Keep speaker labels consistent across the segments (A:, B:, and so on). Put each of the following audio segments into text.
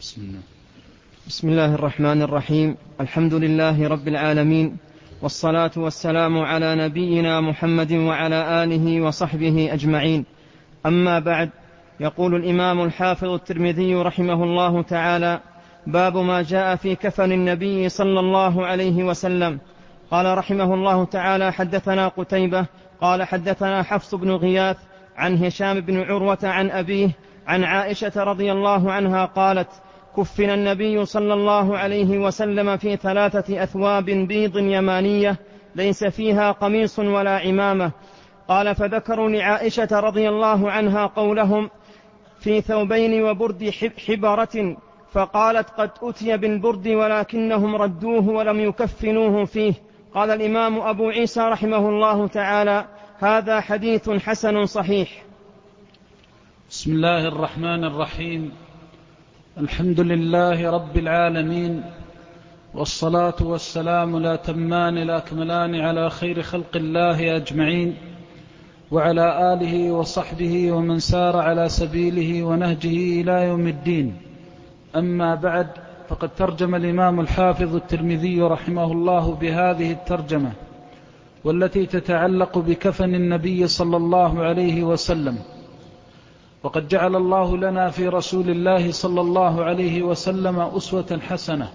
A: بسم الله.
B: بسم الله الرحمن الرحيم. الحمد لله رب العالمين، والصلاة والسلام على نبينا محمد وعلى آله وصحبه أجمعين. أما بعد، يقول الإمام الحافظ الترمذي رحمه الله تعالى: باب ما جاء في كفن النبي صلى الله عليه وسلم. قال رحمه الله تعالى: حدثنا قتيبة قال حدثنا حفص بن غياث عن هشام بن عروة عن أبيه عن عائشة رضي الله عنها قالت: كفن النبي صلى الله عليه وسلم في 3 أثواب بيض يمانية ليس فيها قميص ولا عمامة. قال: فذكروا لعائشة رضي الله عنها قولهم في ثوبين وبرد حبرة، فقالت: قد أتي بالبرد ولكنهم ردوه ولم يكفنوه فيه. قال الإمام أبو عيسى رحمه الله تعالى: هذا حديث حسن صحيح.
A: بسم الله الرحمن الرحيم. الحمد لله رب العالمين، والصلاة والسلام الأتمان الأكملان على خير خلق الله أجمعين، وعلى آله وصحبه ومن سار على سبيله ونهجه إلى يوم الدين. أما بعد، فقد ترجم الإمام الحافظ الترمذي رحمه الله بهذه الترجمة، والتي تتعلق بكفن النبي صلى الله عليه وسلم. وقد جعل الله لنا في رسول الله صلى الله عليه وسلم أسوة حسنة،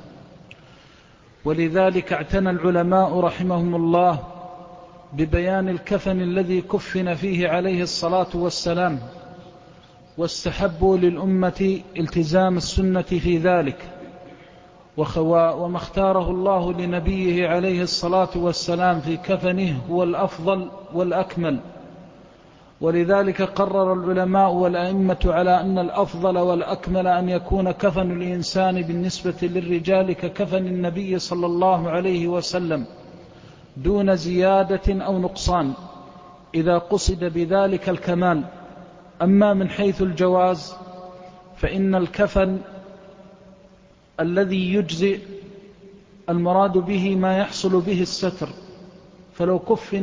A: ولذلك اعتنى العلماء رحمهم الله ببيان الكفن الذي كفن فيه عليه الصلاة والسلام، واستحبوا للأمة التزام السنة في ذلك، وما اختاره الله لنبيه عليه الصلاة والسلام في كفنه هو الأفضل والأكمل. ولذلك قرر العلماء والأئمة على أن الأفضل والأكمل أن يكون كفن الإنسان بالنسبة للرجال ككفن النبي صلى الله عليه وسلم دون زيادة أو نقصان، إذا قصد بذلك الكمال. أما من حيث الجواز، فإن الكفن الذي يجزئ المراد به ما يحصل به الستر، فلو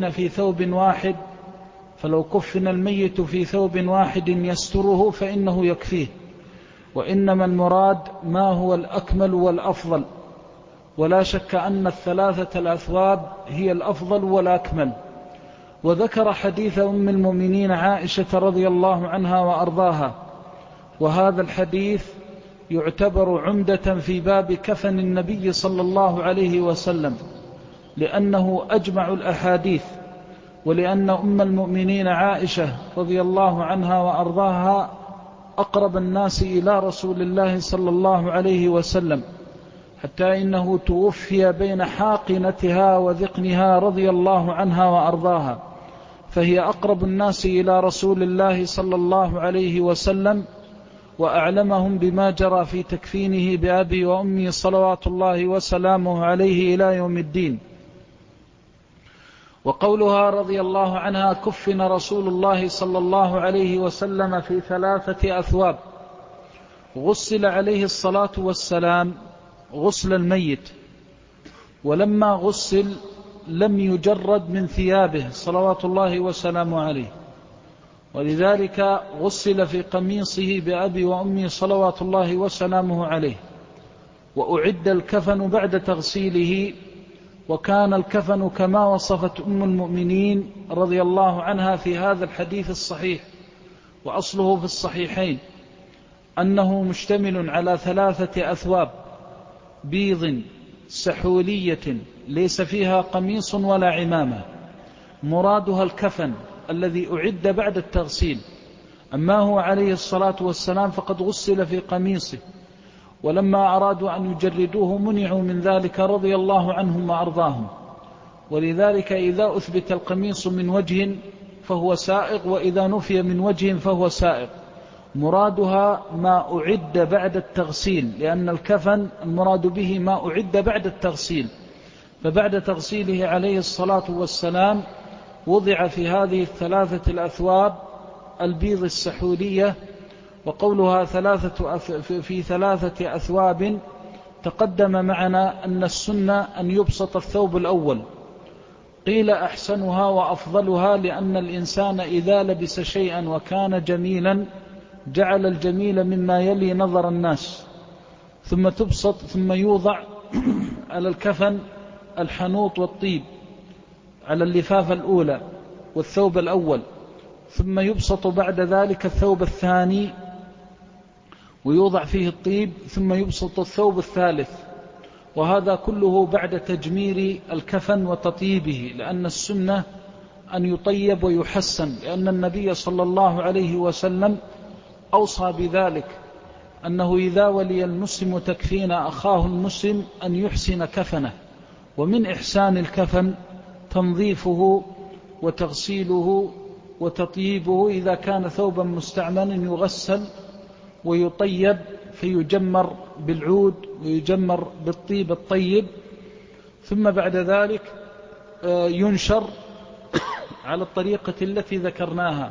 A: كفن الميت في ثوب واحد يستره فإنه يكفيه، وإنما المراد ما هو الأكمل والأفضل. ولا شك أن 3 الأثواب هي الأفضل والأكمل. وذكر حديث أم المؤمنين عائشة رضي الله عنها وأرضاها، وهذا الحديث يعتبر عمدة في باب كفن النبي صلى الله عليه وسلم، لأنه أجمع الأحاديث، ولأن أم المؤمنين عائشة رضي الله عنها وأرضاها أقرب الناس إلى رسول الله صلى الله عليه وسلم، حتى إنه توفي بين حاقنتها وذقنها رضي الله عنها وأرضاها، فهي أقرب الناس إلى رسول الله صلى الله عليه وسلم، وأعلمهم بما جرى في تكفينه بأبي وأمي صلوات الله وسلامه عليه إلى يوم الدين. وقولها رضي الله عنها: كفن رسول الله صلى الله عليه وسلم في 3 أثواب، غسل عليه الصلاة والسلام غسل الميت، ولما غسل لم يجرد من ثيابه صلوات الله وسلامه عليه، ولذلك غسل في قميصه بأبي وأمي صلوات الله وسلامه عليه. وأعد الكفن بعد تغسيله، وكان الكفن كما وصفت أم المؤمنين رضي الله عنها في هذا الحديث الصحيح، وأصله في الصحيحين، أنه مشتمل على 3 أثواب بيض سحولية ليس فيها قميص ولا عمامة، مرادها الكفن الذي أعد بعد التغسيل. أما هو عليه الصلاة والسلام فقد غسل في قميصه، ولما أرادوا أن يجردوه منعوا من ذلك رضي الله عنهم وأرضاهم. ولذلك إذا أثبت القميص من وجه فهو سائغ، وإذا نفي من وجه فهو سائغ. مرادها ما أعد بعد التغسيل، لأن الكفن المراد به ما أعد بعد التغسيل. فبعد تغسيله عليه الصلاة والسلام وضع في هذه 3 الأثواب البيض السحولية. وقولها في 3 أثواب، تقدم معنا أن السنة أن يبسط الثوب الأول، قيل أحسنها وأفضلها، لأن الإنسان إذا لبس شيئا وكان جميلا جعل الجميل مما يلي نظر الناس، ثم تبسط، ثم يوضع على الكفن الحنوط والطيب على اللفافة الأولى والثوب الأول، ثم يبسط بعد ذلك الثوب الثاني ويوضع فيه الطيب، ثم يبسط الثوب الثالث، وهذا كله بعد تجمير الكفن وتطيبه، لأن السنة أن يطيب ويحسن، لأن النبي صلى الله عليه وسلم أوصى بذلك، أنه إذا ولي المسلم تكفين أخاه المسلم أن يحسن كفنه، ومن إحسان الكفن تنظيفه وتغسيله وتطييبه، إذا كان ثوبا مستعملا يغسل ويطيب فيجمر بالعود ويجمر بالطيب الطيب، ثم بعد ذلك ينشر على الطريقة التي ذكرناها.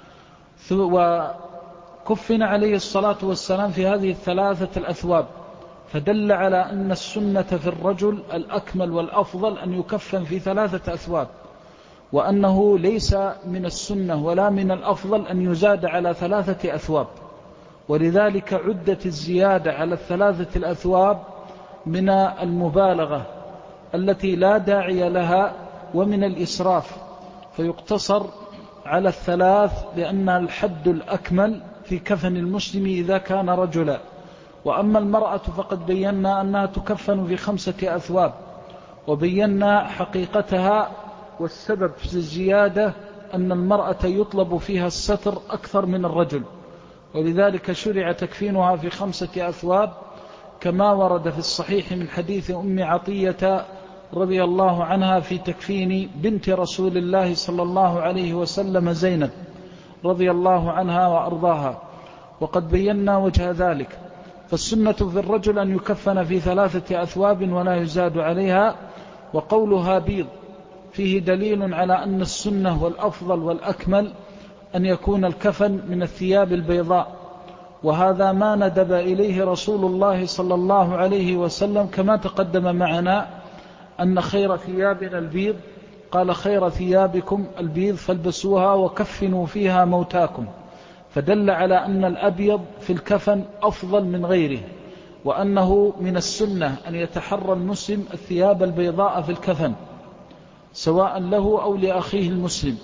A: وكفن عليه الصلاة والسلام في هذه الثلاثة الأثواب، فدل على أن السنة في الرجل الأكمل والأفضل أن يكفن في ثلاثة أثواب، وأنه ليس من السنة ولا من الأفضل أن يزاد على ثلاثة أثواب، ولذلك عدت الزيادة على الثلاثة الأثواب من المبالغة التي لا داعي لها ومن الإسراف، فيقتصر على الثلاث لأنها الحد الأكمل في كفن المسلم إذا كان رجلا. وأما المرأة فقد بينا أنها تكفن في 5 أثواب، وبينا حقيقتها، والسبب في الزيادة أن المرأة يطلب فيها الستر أكثر من الرجل، ولذلك شرع تكفينها في 5 أثواب، كما ورد في الصحيح من حديث أم عطية رضي الله عنها في تكفين بنت رسول الله صلى الله عليه وسلم زينب رضي الله عنها وأرضاها، وقد بينا وجه ذلك. فالسنة في الرجل أن يكفن في 3 أثواب ولا يزاد عليها. وقولها بيض فيه دليل على أن السنة والأفضل والأكمل أن يكون الكفن من الثياب البيضاء، وهذا ما ندب إليه رسول الله صلى الله عليه وسلم، كما تقدم معنا أن خير ثيابنا البيض، قال خير ثيابكم البيض فالبسوها وكفنوا فيها موتاكم، فدل على أن الأبيض في الكفن أفضل من غيره، وأنه من السنة أن يتحرى المسلم الثياب البيضاء في الكفن سواء له أو لأخيه المسلم.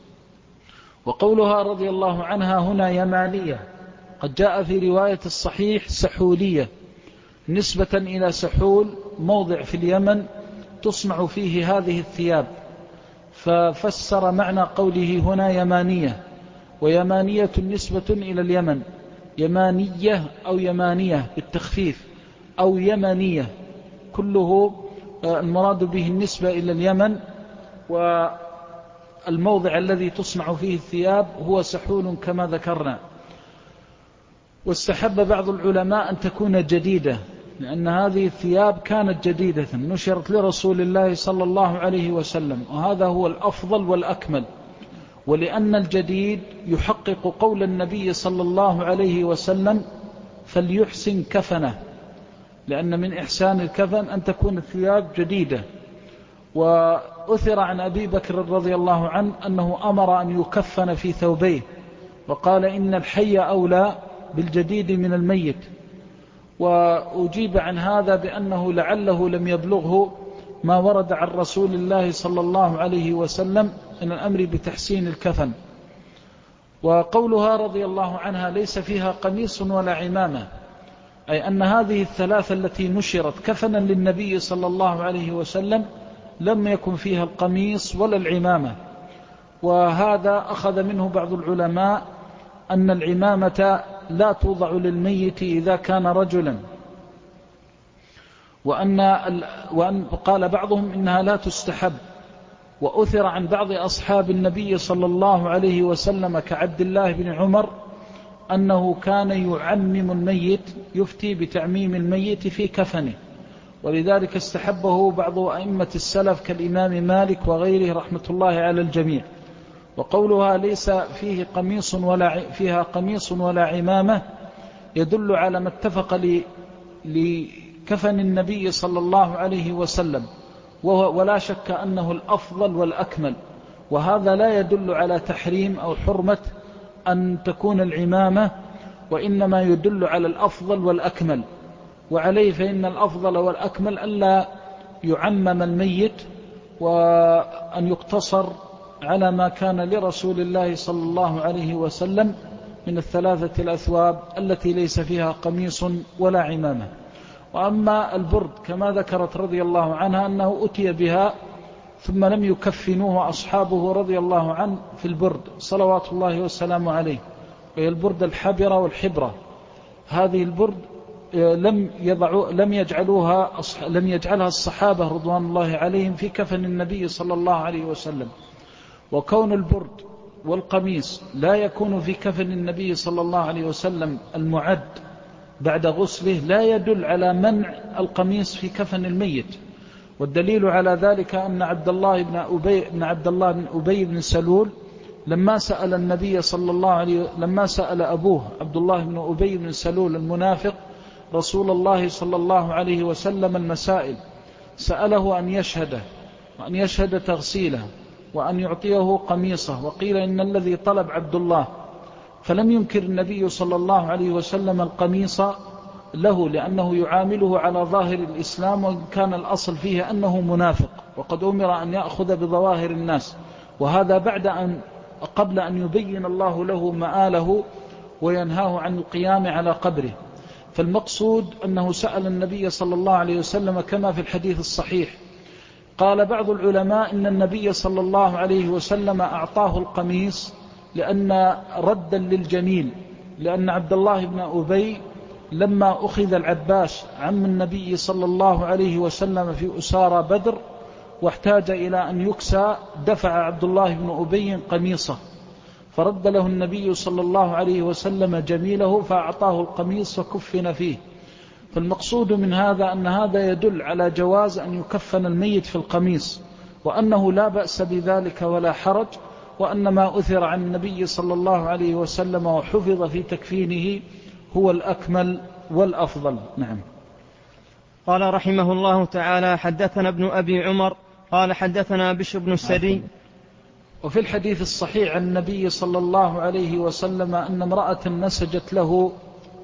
A: وقولها رضي الله عنها هنا يمانية، قد جاء في رواية الصحيح سحولية، نسبة إلى سحول موضع في اليمن تصنع فيه هذه الثياب، ففسر معنى قوله هنا يمانية، ويمانية نسبة إلى اليمن، يمانية أو يمانية بالتخفيف أو يمنية، كله المراد به النسبة إلى اليمن، والموضع الذي تصنع فيه الثياب هو سحول كما ذكرنا. واستحب بعض العلماء أن تكون جديدة، لأن هذه الثياب كانت جديدة نشرت لرسول الله صلى الله عليه وسلم، وهذا هو الأفضل والأكمل، ولأن الجديد يحقق قول النبي صلى الله عليه وسلم فليحسن كفنه، لأن من إحسان الكفن أن تكون الثياب جديدة. وأثر عن أبي بكر رضي الله عنه أنه أمر أن يكفن في ثوبيه، وقال إن الحي أولى بالجديد من الميت. وأجيب عن هذا بأنه لعله لم يبلغه ما ورد عن رسول الله صلى الله عليه وسلم من الأمر بتحسين الكفن. وقولها رضي الله عنها ليس فيها قميص ولا عمامة، أي أن هذه الثلاثة التي نشرت كفنا للنبي صلى الله عليه وسلم لم يكن فيها القميص ولا العمامة. وهذا أخذ منه بعض العلماء أن العمامة لا توضع للميت إذا كان رجلا، وأن قال بعضهم إنها لا تستحب. وأثر عن بعض أصحاب النبي صلى الله عليه وسلم كعبد الله بن عمر أنه كان يعمم الميت، يفتي بتعميم الميت في كفنه، ولذلك استحبه بعض أئمة السلف كالإمام مالك وغيره رحمة الله على الجميع. وقولها ليس فيها قميص ولا عمامة يدل على ما اتفق لكفن النبي صلى الله عليه وسلم، ولا شك أنه الأفضل والأكمل، وهذا لا يدل على تحريم أو حرمة أن تكون العمامة، وإنما يدل على الأفضل والأكمل. وعليه فإن الأفضل والأكمل ألا يعمم الميت، وأن يقتصر على ما كان لرسول الله صلى الله عليه وسلم من الثلاثة الأثواب التي ليس فيها قميص ولا عمامة. وأما البرد كما ذكرت رضي الله عنها أنه أتي بها ثم لم يكفنوه أصحابه رضي الله عنه في البرد صلوات الله والسلام عليه، وهي البرد الحبرة والحبرة. هذه البرد لم يجعلها الصحابة رضوان الله عليهم في كفن النبي صلى الله عليه وسلم. وكون البرد والقميص لا يكون في كفن النبي صلى الله عليه وسلم المعد بعد غسله لا يدل على منع القميص في كفن الميت. والدليل على ذلك أن عبد الله بن أبي بن سلول لما سأل النبي صلى الله عليه لما سأل أبوه عبد الله بن أبي بن سلول المنافق رسول الله صلى الله عليه وسلم المسائل، سأله أن يشهده وأن يشهد تغسيله وأن يعطيه قميصه، وقيل إن الذي طلب عبد الله، فلم ينكر النبي صلى الله عليه وسلم القميص له لأنه يعامله على ظاهر الإسلام، وإن كان الأصل فيه أنه منافق وقد أمر أن يأخذ بظواهر الناس، وهذا قبل أن يبين الله له مآله وينهاه عن القيام على قبره. فالمقصود أنه سأل النبي صلى الله عليه وسلم كما في الحديث الصحيح. قال بعض العلماء إن النبي صلى الله عليه وسلم أعطاه القميص لأن ردا للجميل، لأن عبد الله بن أبي لما أخذ العباس عم النبي صلى الله عليه وسلم في أسارى بدر واحتاج إلى أن يكسى، دفع عبد الله بن أبي قميصه فرد له النبي صلى الله عليه وسلم جميله فأعطاه القميص وكفن فيه. فالمقصود من هذا أن هذا يدل على جواز أن يكفن الميت في القميص، وأنه لا بأس بذلك ولا حرج، وأن ما أثر عن النبي صلى الله عليه وسلم وحفظ في تكفينه هو الأكمل والأفضل. نعم.
B: قال رحمه الله تعالى: حدثنا ابن أبي عمر قال حدثنا بشر بن السري.
A: وفي الحديث الصحيح عن النبي صلى الله عليه وسلم أن امرأة نسجت له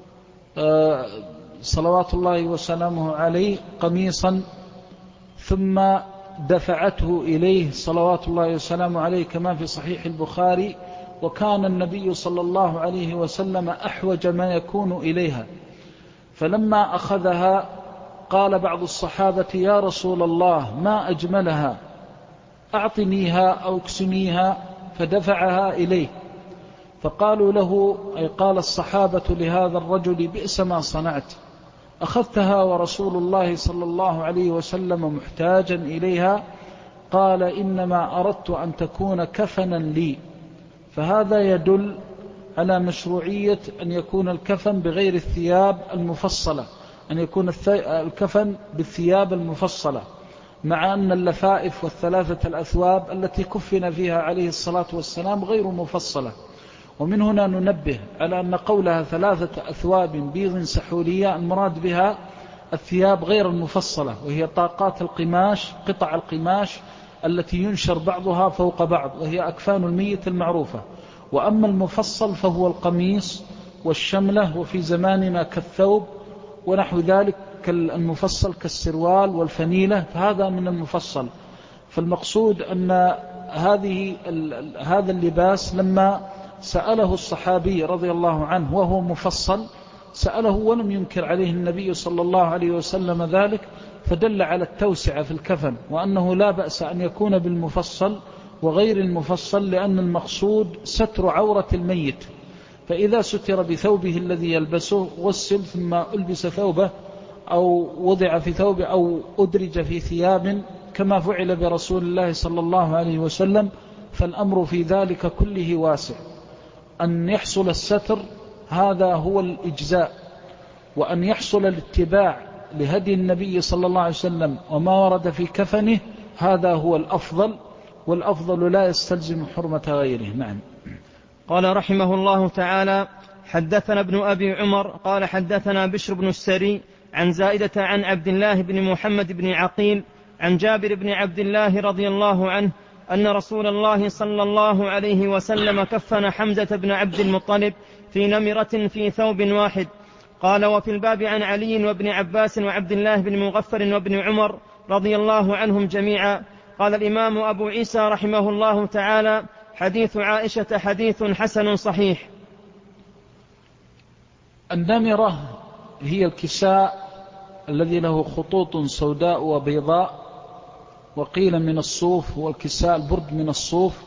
A: صلوات الله وسلامه عليه قميصا ثم دفعته إليه صلوات الله وسلامه عليه كما في صحيح البخاري، وكان النبي صلى الله عليه وسلم أحوج ما يكون إليها، فلما أخذها قال بعض الصحابة: يا رسول الله ما أجملها، أعطنيها أو اكسنيها، فدفعها إليه. فقالوا له، أي قال الصحابة لهذا الرجل: بئس ما صنعت، أخذتها ورسول الله صلى الله عليه وسلم محتاجا إليها. قال: إنما أردت أن تكون كفنا لي. فهذا يدل على مشروعية أن يكون الكفن بغير الثياب المفصلة، أن يكون الكفن بالثياب المفصلة، مع أن اللفائف والثلاثة الأثواب التي كفن فيها عليه الصلاة والسلام غير مفصلة. ومن هنا ننبه على أن قولها 3 أثواب بيض سحولية المراد بها الثياب غير المفصلة، وهي طاقات القماش، قطع القماش التي ينشر بعضها فوق بعض، وهي أكفان الميت المعروفة. وأما المفصل فهو القميص والشملة، وفي زماننا كالثوب ونحو ذلك، المفصل كالسروال والفنيلة، فهذا من المفصل. فالمقصود أن هذا اللباس لما سأله الصحابي رضي الله عنه وهو مفصل، سأله ولم ينكر عليه النبي صلى الله عليه وسلم ذلك، فدل على التوسعة في الكفن، وأنه لا بأس أن يكون بالمفصل وغير المفصل، لأن المقصود ستر عورة الميت. فإذا ستر بثوبه الذي يلبسه غسل ثم ألبس ثوبه أو وضع في ثوبه أو أدرج في ثياب كما فعل برسول الله صلى الله عليه وسلم، فالأمر في ذلك كله واسع. أن يحصل الستر هذا هو الإجزاء، وأن يحصل الاتباع لهدي النبي صلى الله عليه وسلم وما ورد في كفنه هذا هو الأفضل، والأفضل لا يستلزم حرمة غيره. نعم.
B: قال رحمه الله تعالى: حدثنا ابن أبي عمر قال حدثنا بشر بن السري عن زائدة عن عبد الله بن محمد بن عقيل عن جابر بن عبد الله رضي الله عنه أن رسول الله صلى الله عليه وسلم كفن حمزة بن عبد المطلب في نمرة في ثوب واحد، قال: وفي الباب عن علي وابن عباس وعبد الله بن مغفر وابن عمر رضي الله عنهم جميعا. قال الإمام أبو عيسى رحمه الله تعالى: حديث عائشة حديث حسن صحيح.
A: النمرة هي الكساء الذي له خطوط سوداء وبيضاء، وقيل من الصوف، والكساء البرد من الصوف.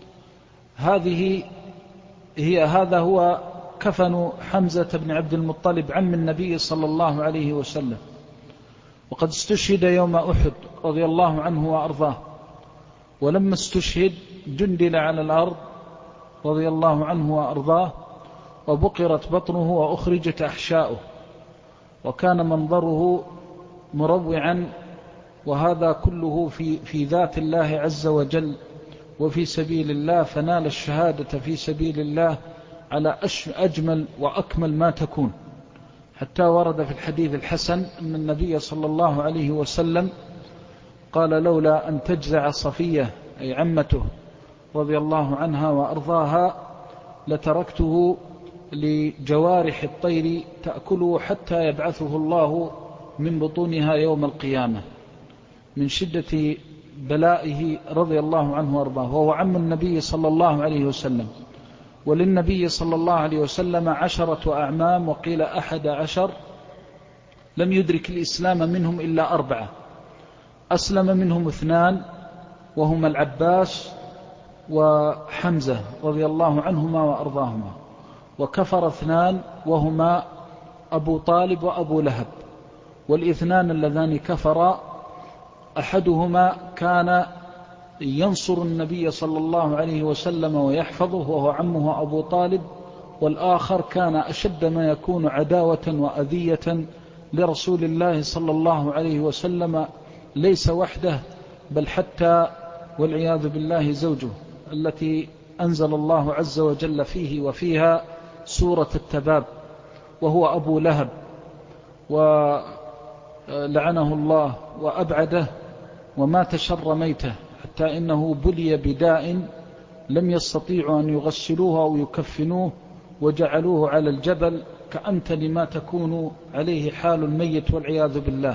A: هذا هو كفن حمزة بن عبد المطلب عم النبي صلى الله عليه وسلم، وقد استشهد يوم أحد رضي الله عنه وأرضاه، ولما استشهد جندل على الأرض رضي الله عنه وأرضاه، وبقرت بطنه وأخرجت أحشاؤه، وكان منظره مروعا، وهذا كله في ذات الله عز وجل وفي سبيل الله، فنال الشهادة في سبيل الله على أجمل وأكمل ما تكون، حتى ورد في الحديث الحسن أن النبي صلى الله عليه وسلم قال: لولا أن تجزع صفية أي عمته رضي الله عنها وأرضاها لتركته لجوارح الطير تأكله حتى يبعثه الله من بطونها يوم القيامة، من شدة بلائه رضي الله عنه وأرضاه، وهو عم النبي صلى الله عليه وسلم. وللنبي صلى الله عليه وسلم 10 أعمام، وقيل 11، لم يدرك الإسلام منهم إلا 4. أسلم منهم 2 وهما العباس وحمزة رضي الله عنهما وأرضاهما، وكفر 2 وهما أبو طالب وأبو لهب. والإثنان اللذان كفرا أحدهما كان ينصر النبي صلى الله عليه وسلم ويحفظه وهو عمه أبو طالب، والآخر كان أشد ما يكون عداوة وأذية لرسول الله صلى الله عليه وسلم، ليس وحده بل حتى والعياذ بالله زوجه التي أنزل الله عز وجل فيه وفيها سورة التباب، وهو أبو لهب، ولعنه الله وأبعده ومات شر ميته، حتى إنه بلي بداء لم يستطيعوا أن يغسلوه أو يكفنوه، وجعلوه على الجبل كأمثل ما تكون عليه حال الميت والعياذ بالله،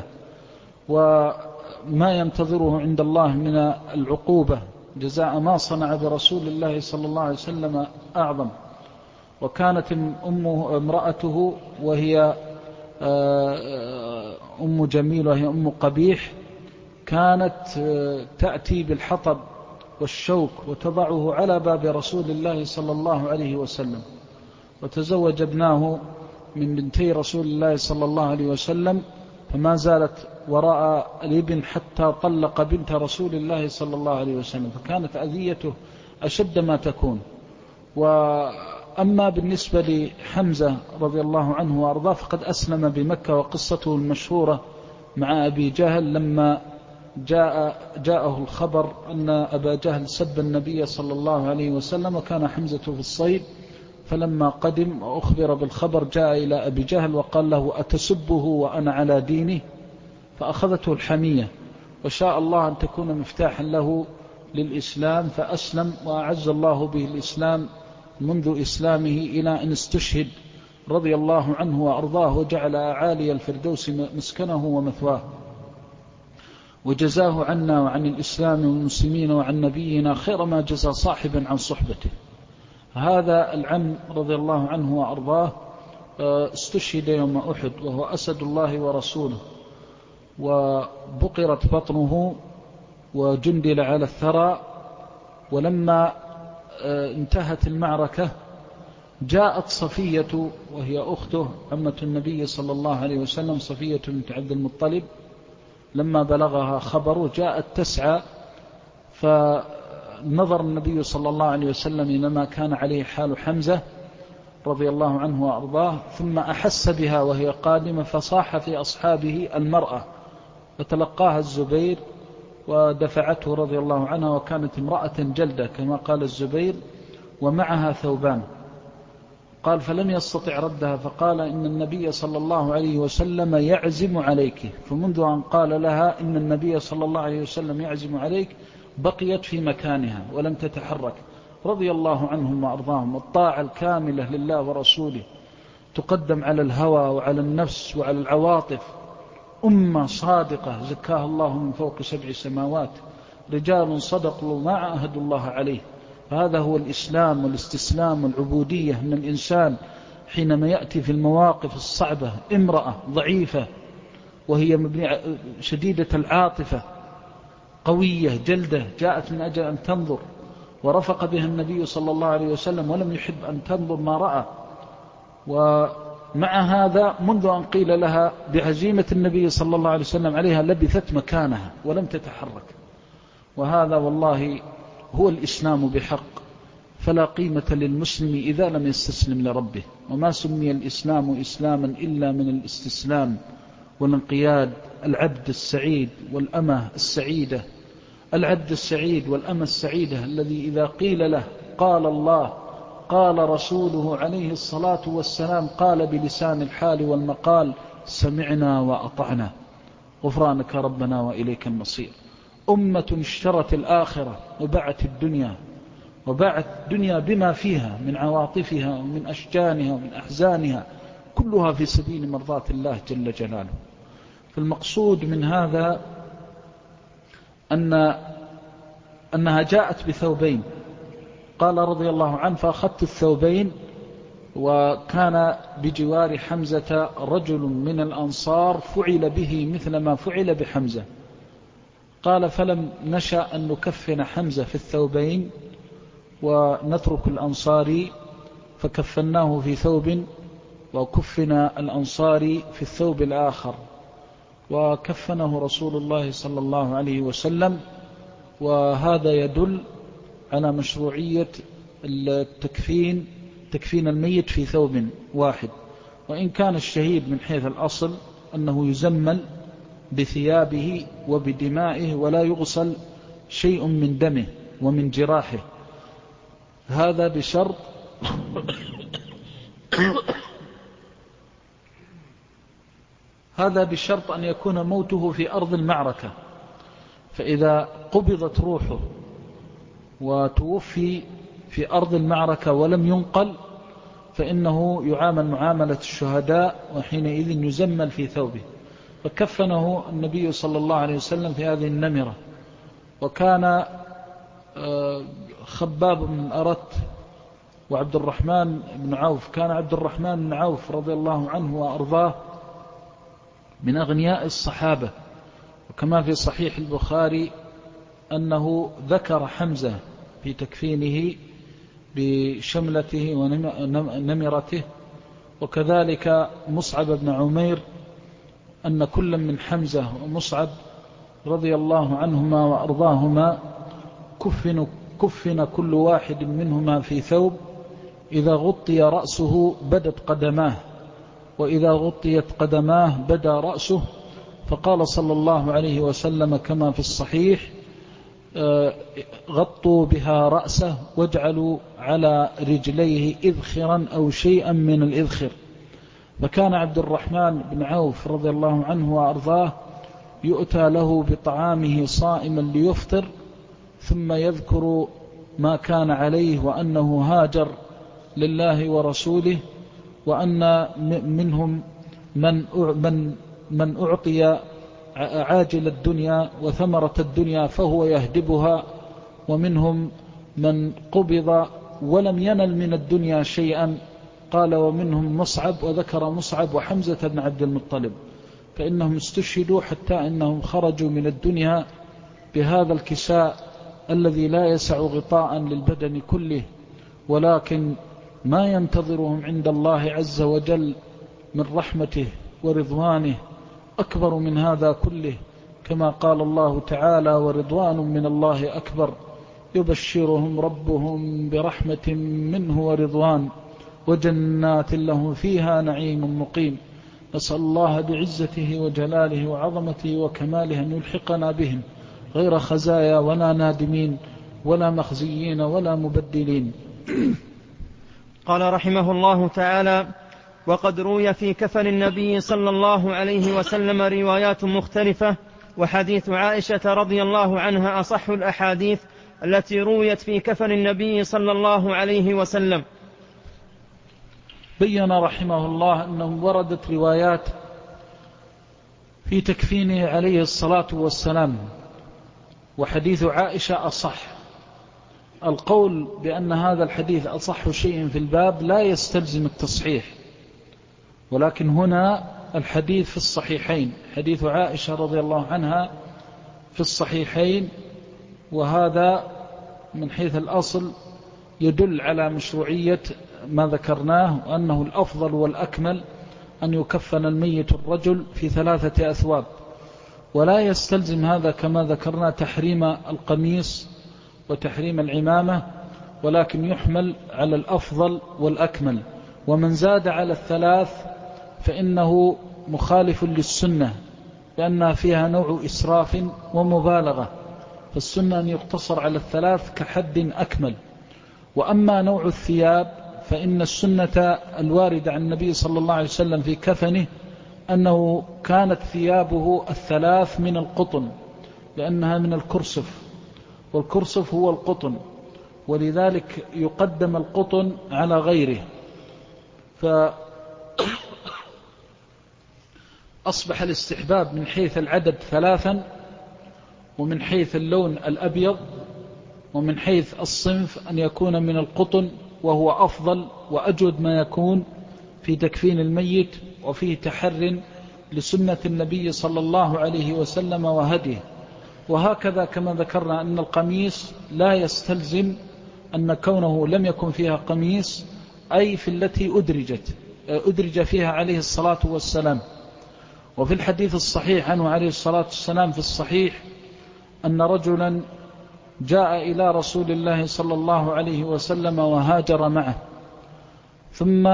A: وما ينتظره عند الله من العقوبة جزاء ما صنع برسول الله صلى الله عليه وسلم أعظم. وكانت امرأته وهي أم جميل وهي أم قبيح، كانت تأتي بالحطب والشوك وتضعه على باب رسول الله صلى الله عليه وسلم، وتزوج ابناه من بنتي رسول الله صلى الله عليه وسلم، فما زالت وراء الابن حتى طلق بنت رسول الله صلى الله عليه وسلم، فكانت أذيته أشد ما تكون. وأما بالنسبة لحمزة رضي الله عنه وأرضاه فقد أسلم بمكة، وقصته المشهورة مع أبي جهل لما جاءه الخبر أن أبا جهل سب النبي صلى الله عليه وسلم، وكان حمزة في الصيد، فلما قدم وأخبر بالخبر جاء إلى أبي جهل وقال له: أتسبه وأنا على دينه؟ فأخذته الحمية، وشاء الله أن تكون مفتاحا له للإسلام، فأسلم وأعز الله به الإسلام منذ إسلامه إلى أن استشهد رضي الله عنه وأرضاه، وجعل أعالي الفردوس مسكنه ومثواه، وجزاه عنا وعن الإسلام والمسلمين وعن نبينا خير ما جزى صاحبا عن صحبته. هذا العم رضي الله عنه وأرضاه استشهد يوم أحد وهو أسد الله ورسوله، وبقرت بطنه وجندل على الثرى. ولما انتهت المعركة جاءت صفية وهي أخته عمة النبي صلى الله عليه وسلم، صفية بنت عبد المطلب، لما بلغها خبره جاءت تسعى، فنظر النبي صلى الله عليه وسلم إلى ما كان عليه حال حمزة رضي الله عنه وأرضاه، ثم أحس بها وهي قادمة، فصاح في أصحابه المرأة، فتلقاها الزبير ودفعته رضي الله عنها، وكانت امرأة جلدة كما قال الزبير، ومعها ثوبان. قال: فلم يستطع ردها، فقال: إن النبي صلى الله عليه وسلم يعزم عليك. فمنذ أن قال لها إن النبي صلى الله عليه وسلم يعزم عليك بقيت في مكانها ولم تتحرك، رضي الله عنهم وأرضاهم، الطاعة الكاملة لله ورسوله تقدم على الهوى وعلى النفس وعلى العواطف. أمة صادقة زكاها الله من فوق 7 سماوات، رجال صدقوا ما عاهدوا الله عليه. هذا هو الإسلام والاستسلام والعبودية. أن الإنسان حينما يأتي في المواقف الصعبة، امرأة ضعيفة وهي شديدة العاطفة قوية جلدة جاءت من أجل أن تنظر، ورفق بها النبي صلى الله عليه وسلم ولم يحب أن تنظر ما رأى، ومع هذا منذ أن قيل لها بعزيمة النبي صلى الله عليه وسلم عليها لبثت مكانها ولم تتحرك. وهذا والله هو الإسلام بحق. فلا قيمة للمسلم إذا لم يستسلم لربه. وما سمي الإسلام إسلاما إلا من الاستسلام والانقياد. العبد السعيد والأمة السعيدة، العبد السعيد والأمة السعيدة الذي إذا قيل له قال الله قال رسوله عليه الصلاة والسلام قال بلسان الحال والمقال سمعنا وأطعنا غفرانك ربنا وإليك المصير. أمة اشترت الآخرة وباعت الدنيا، وباعت الدنيا بما فيها من عواطفها ومن أشجانها ومن أحزانها، كلها في سبيل مرضاة الله جل جلاله. فالمقصود من هذا أنها جاءت بثوبين. قال رضي الله عنه فأخذت الثوبين، وكان بجوار حمزة رجل من الأنصار فعل به مثل ما فعل بحمزة. قال فلم نشأ أن نكفن حمزة في الثوبين ونترك الأنصاري، فكفناه في ثوب وكفن الأنصاري في الثوب الآخر، وكفنه رسول الله صلى الله عليه وسلم. وهذا يدل على مشروعية تكفين الميت في ثوب واحد، وإن كان الشهيد من حيث الأصل أنه يزمل بثيابه وبدمائه ولا يغسل شيء من دمه ومن جراحه. هذا بشرط هذا بشرط أن يكون موته في أرض المعركة. فإذا قبضت روحه وتوفي في أرض المعركة ولم ينقل فإنه يعامل معاملة الشهداء، وحينئذ يزمل في ثوبه. فكفنه النبي صلى الله عليه وسلم في هذه النمرة. وكان خباب بن أرت وعبد الرحمن بن عوف، كان عبد الرحمن بن عوف رضي الله عنه وأرضاه من أغنياء الصحابة. وكما في صحيح البخاري أنه ذكر حمزة في تكفينه بشملته ونمرته، وكذلك مصعب بن عمير، أن كل من حمزة ومصعب رضي الله عنهما وأرضاهما كفن كل واحد منهما في ثوب، إذا غطي رأسه بدت قدماه، وإذا غطيت قدماه بدا رأسه. فقال صلى الله عليه وسلم كما في الصحيح غطوا بها رأسه واجعلوا على رجليه إذخرا أو شيئا من الإذخر. فكان عبد الرحمن بن عوف رضي الله عنه وأرضاه يؤتى له بطعامه صائما ليفطر، ثم يذكر ما كان عليه وأنه هاجر لله ورسوله، وأن منهم من أعطي عاجل الدنيا وثمرة الدنيا فهو يهدبها، ومنهم من قبض ولم ينل من الدنيا شيئا. قال ومنهم مصعب، وذكر مصعب وحمزة بن عبد المطلب، فإنهم استشهدوا حتى أنهم خرجوا من الدنيا بهذا الكساء الذي لا يسع غطاء للبدن كله، ولكن ما ينتظرهم عند الله عز وجل من رحمته ورضوانه أكبر من هذا كله، كما قال الله تعالى ورضوان من الله أكبر يبشرهم ربهم برحمة منه ورضوان وجنات لهم فيها نعيم مقيم. نسأل الله بعزته وجلاله وعظمته وكماله أن يلحقنا بهم غير خزايا ولا نادمين ولا مخزيين ولا مبدلين.
B: قال رحمه الله تعالى: وقد روي في كفن النبي صلى الله عليه وسلم روايات مختلفة، وحديث عائشة رضي الله عنها أصح الأحاديث التي رويت في كفن النبي صلى الله عليه وسلم.
A: بين رحمه الله أنه وردت روايات في تكفينه عليه الصلاة والسلام، وحديث عائشة أصح. القول بأن هذا الحديث أصح شيء في الباب لا يستلزم التصحيح، ولكن هنا الحديث في الصحيحين، حديث عائشة رضي الله عنها في الصحيحين، وهذا من حيث الأصل يدل على مشروعية ما ذكرناه، وأنه الأفضل والأكمل أن يكفن الميت الرجل في 3 أثواب، ولا يستلزم هذا كما ذكرنا تحريم القميص وتحريم العمامة، ولكن يحمل على الأفضل والأكمل. ومن زاد على 3 فإنه مخالف للسنة، لأنها فيها نوع إسراف ومبالغة، فالسنة أن يقتصر على 3 كحد أكمل. وأما نوع الثياب فإن السنة الواردة عن النبي صلى الله عليه وسلم في كفنه أنه كانت ثيابه 3 من القطن، لأنها من الكرسف، والكرسف هو القطن، ولذلك يقدم القطن على غيره، فأصبح الاستحباب من حيث العدد 3، ومن حيث اللون الأبيض، ومن حيث الصنف أن يكون من القطن، وهو أفضل وأجود ما يكون في تكفين الميت، وفيه تحر لسنة النبي صلى الله عليه وسلم وهديه. وهكذا كما ذكرنا أن القميص لا يستلزم أن كونه لم يكن فيها قميص أي في التي أدرج فيها عليه الصلاة والسلام. وفي الحديث الصحيح عنه عليه الصلاة والسلام في الصحيح أن رجلا جاء إلى رسول الله صلى الله عليه وسلم وهاجر معه، ثم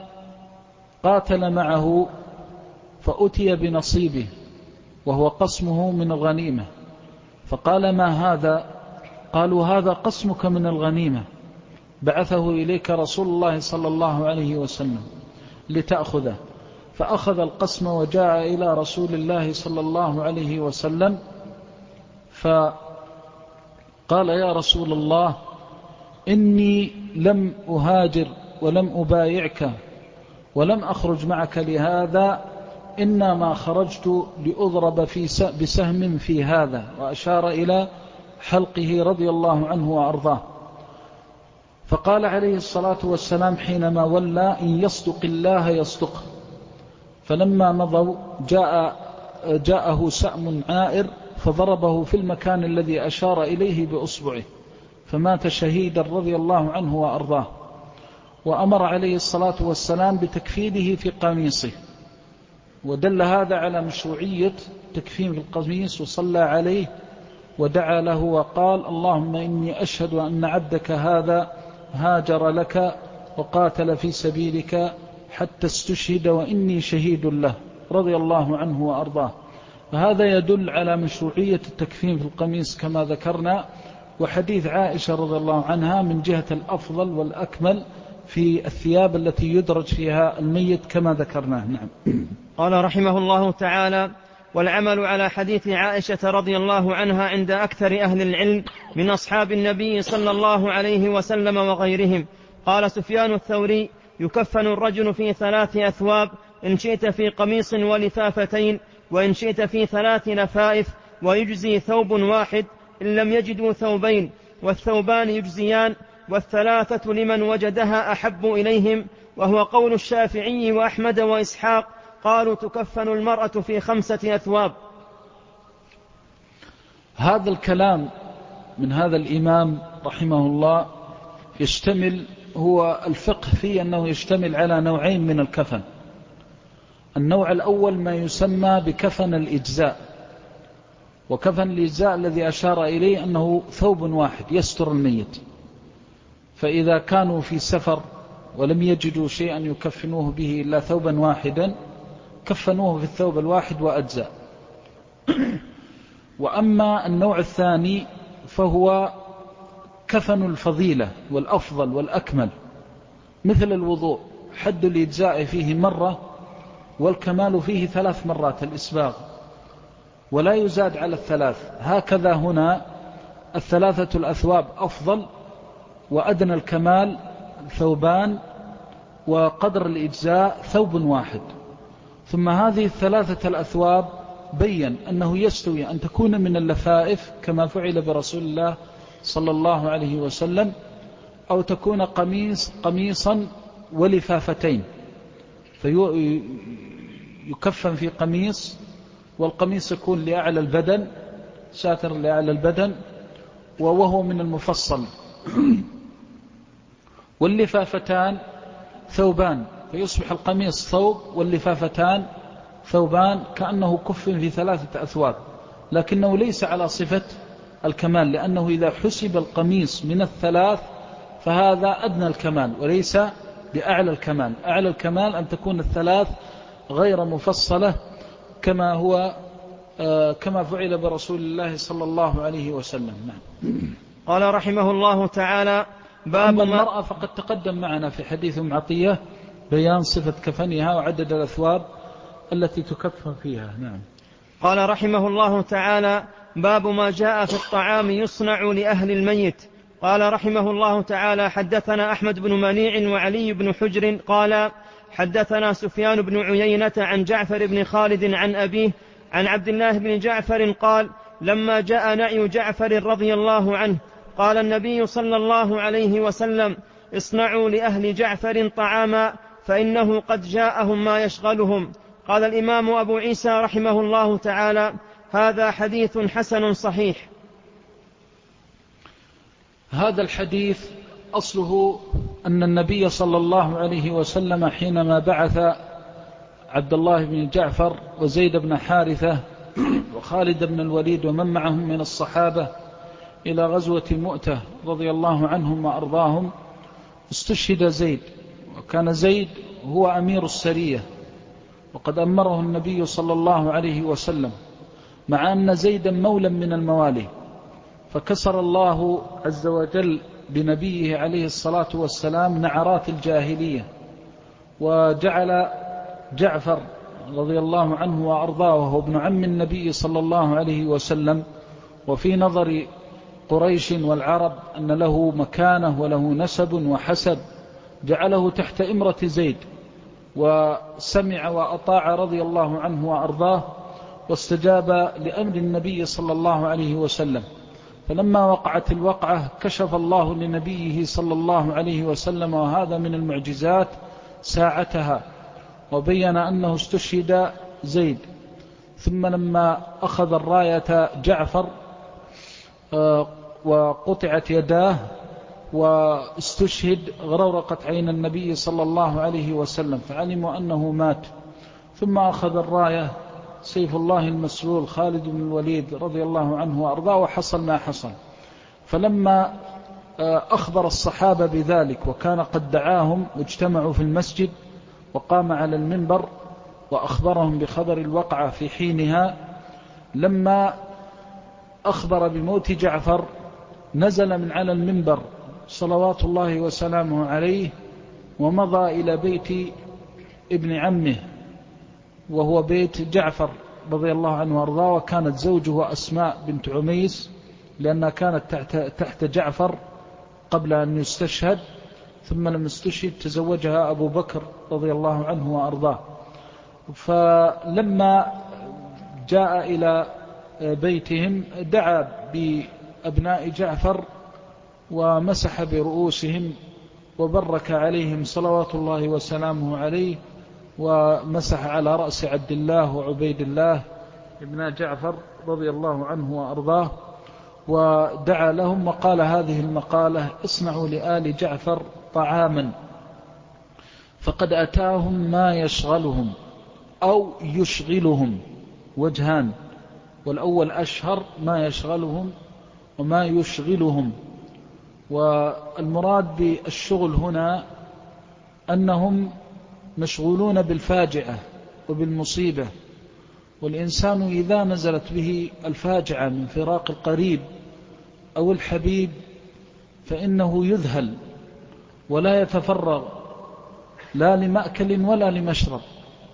A: قاتل معه فأتي بنصيبه وهو قسمه من الغنيمة، فقال: ما هذا؟ قالوا: هذا قسمك من الغنيمة، بعثه إليك رسول الله صلى الله عليه وسلم لتأخذه. فأخذ القسم وجاء إلى رسول الله صلى الله عليه وسلم، فقال: يا رسول الله، إني لم أهاجر ولم أبايعك ولم أخرج معك لهذا، إنما خرجت لأضرب بسهم في هذا، وأشار إلى حلقه رضي الله عنه وأرضاه. فقال عليه الصلاة والسلام حينما ولى: إن يصدق الله يصدقه. فلما مضوا جاءه سأم عائر فضربه في المكان الذي أشار إليه بأصبعه، فمات شهيدا رضي الله عنه وأرضاه. وأمر عليه الصلاة والسلام بتكفينه في قميصه، ودل هذا على مشروعية تكفين في القميص، وصلى عليه ودعا له وقال: اللهم إني أشهد أن عبدك هذا هاجر لك وقاتل في سبيلك حتى استشهد وإني شهيد له، رضي الله عنه وأرضاه. فهذا يدل على مشروعية التكفين في القميص كما ذكرنا. وحديث عائشة رضي الله عنها من جهة الأفضل والأكمل في الثياب التي يدرج فيها الميت كما ذكرناه. نعم.
B: قال رحمه الله تعالى: والعمل على حديث عائشة رضي الله عنها عند أكثر أهل العلم من أصحاب النبي صلى الله عليه وسلم وغيرهم. قال سفيان الثوري: يكفن الرجل في 3 أثواب، إن شئت في قميص ولفافتين، وإن شئت في 3 لفائف، ويجزي ثوب واحد إن لم يجدوا ثوبين، والثوبان يجزيان، وال3 لمن وجدها أحب إليهم، وهو قول الشافعي وأحمد وإسحاق. قالوا: تكفن المرأة في 5 أثواب.
A: هذا الكلام من هذا الإمام رحمه الله يشتمل، هو الفقه فيه أنه يشتمل على نوعين من الكفن. النوع الأول ما يسمى بكفن الإجزاء، وكفن الإجزاء الذي أشار إليه أنه ثوب واحد يستر الميت، فإذا كانوا في سفر ولم يجدوا شيئا يكفنوه به إلا ثوبا واحدا كفنوه في الثوب الواحد وأجزاء. وأما النوع الثاني فهو كفن الفضيلة والأفضل والأكمل، مثل الوضوء، حد الإجزاء فيه مرة، والكمال فيه 3 مرات الإسباغ، ولا يزاد على 3. هكذا هنا 3 الأثواب أفضل، وأدنى الكمال ثوبان وقدر الإجزاء ثوب واحد. ثم هذه الثلاثة الأثواب بين أنه يستوي أن تكون من اللفائف كما فعل برسول الله صلى الله عليه وسلم، أو تكون قميصا ولفافتين، فيكفن في قميص، والقميص يكون لأعلى البدن، ساتر لأعلى البدن، وهو من المفصل، واللفافتان ثوبان، فيصبح القميص ثوب واللفافتان ثوبان، كأنه كفن في ثلاثة أثواب، لكنه ليس على صفة الكمال، لأنه إذا حسب القميص من الثلاث فهذا أدنى الكمال وليس بأعلى الكمال. أعلى الكمال أن تكون الثلاث غير مفصلة كما فعل برسول الله صلى الله عليه وسلم. نعم.
B: قال رحمه الله تعالى: باب
A: المرأة فقد تقدم معنا في حديث أم عطية بيان صفة كفنها وعدد الأثواب التي تكفن فيها. نعم.
B: قال رحمه الله تعالى: باب ما جاء في الطعام يصنع لأهل الميت. قال رحمه الله تعالى: حدثنا أحمد بن منيع وعلي بن حجر قال حدثنا سفيان بن عيينة عن جعفر بن خالد عن أبيه عن عبد الله بن جعفر قال: لما جاء نعي جعفر رضي الله عنه قال النبي صلى الله عليه وسلم: اصنعوا لأهل جعفر طعاما فإنه قد جاءهم ما يشغلهم. قال الإمام أبو عيسى رحمه الله تعالى: هذا حديث حسن صحيح.
A: هذا الحديث أصله أن النبي صلى الله عليه وسلم حينما بعث عبد الله بن جعفر وزيد بن حارثة وخالد بن الوليد ومن معهم من الصحابة إلى غزوة مؤتة رضي الله عنهم وأرضاهم، استشهد زيد، وكان زيد هو أمير السرية، وقد أمره النبي صلى الله عليه وسلم، مع أن زيدا مولا من الموالي، فكسر الله عز وجل بنبيه عليه الصلاة والسلام نعرات الجاهلية، وجعل جعفر رضي الله عنه وأرضاه وهو ابن عم النبي صلى الله عليه وسلم، وفي نظر قريش والعرب أن له مكانة وله نسب وحسب، جعله تحت إمرة زيد، وسمع وأطاع رضي الله عنه وأرضاه، واستجاب لأمر النبي صلى الله عليه وسلم. فلما وقعت الوقعة كشف الله لنبيه صلى الله عليه وسلم، وهذا من المعجزات ساعتها، وبين أنه استشهد زيد. ثم لما أخذ الراية جعفر وقطعت يداه واستشهد، غرورقت عين النبي صلى الله عليه وسلم، فعلموا أنه مات. ثم أخذ الراية سيف الله المسلول خالد بن الوليد رضي الله عنه وأرضاه، وحصل ما حصل. فلما أخبر الصحابة بذلك وكان قد دعاهم واجتمعوا في المسجد، وقام على المنبر وأخبرهم بخبر الوقعة في حينها، لما أخبر بموت جعفر نزل من على المنبر صلوات الله وسلامه عليه، ومضى إلى بيت ابن عمه وهو بيت جعفر رضي الله عنه وارضاه، وكانت زوجه أسماء بنت عميس، لأنها كانت تحت جعفر قبل أن يستشهد، ثم لما استشهد تزوجها أبو بكر رضي الله عنه وأرضاه. فلما جاء إلى بيتهم دعا بأبناء جعفر ومسح برؤوسهم وبرك عليهم صلوات الله وسلامه عليه، ومسح على رأس عبد الله وعبيد الله ابن جعفر رضي الله عنه وأرضاه، ودعا لهم وقال هذه المقالة: اصنعوا لآل جعفر طعاما فقد أتاهم ما يشغلهم أو يشغلهم، وجهان، والأول أشهر، ما يشغلهم وما يشغلهم. والمراد بالشغل هنا أنهم مشغولون بالفاجعة وبالمصيبة، والإنسان إذا نزلت به الفاجعة من فراق القريب أو الحبيب فإنه يذهل ولا يتفرغ لا لمأكل ولا لمشرب،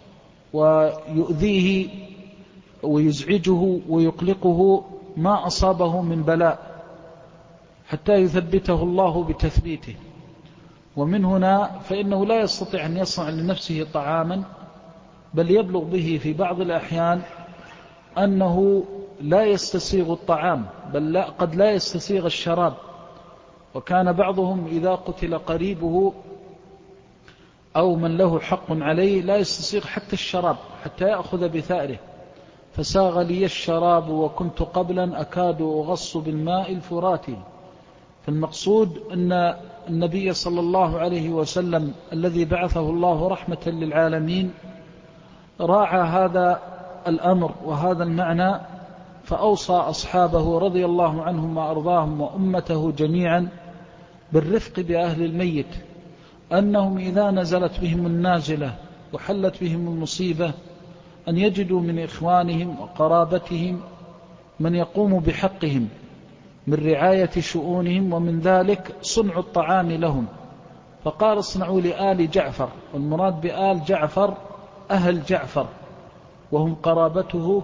A: ويؤذيه ويزعجه ويقلقه ما أصابه من بلاء حتى يثبته الله بتثبيته. ومن هنا فإنه لا يستطيع أن يصنع لنفسه طعاما، بل يبلغ به في بعض الأحيان أنه لا يستسيغ الطعام، بل قد لا يستسيغ الشراب. وكان بعضهم إذا قتل قريبه أو من له حق عليه لا يستسيغ حتى الشراب حتى يأخذ بثأره، فساغ لي الشراب وكنت قبلا أكاد أغص بالماء الفراتي. فالمقصود أن النبي صلى الله عليه وسلم الذي بعثه الله رحمة للعالمين راعى هذا الأمر وهذا المعنى، فأوصى أصحابه رضي الله عنهم وأرضاهم وأمته جميعا بالرفق بأهل الميت، أنهم إذا نزلت بهم النازلة وحلت بهم المصيبة أن يجدوا من إخوانهم وقرابتهم من يقوم بحقهم من رعاية شؤونهم، ومن ذلك صنع الطعام لهم. فقال اصنعوا لآل جعفر، والمراد بآل جعفر أهل جعفر، وهم قرابته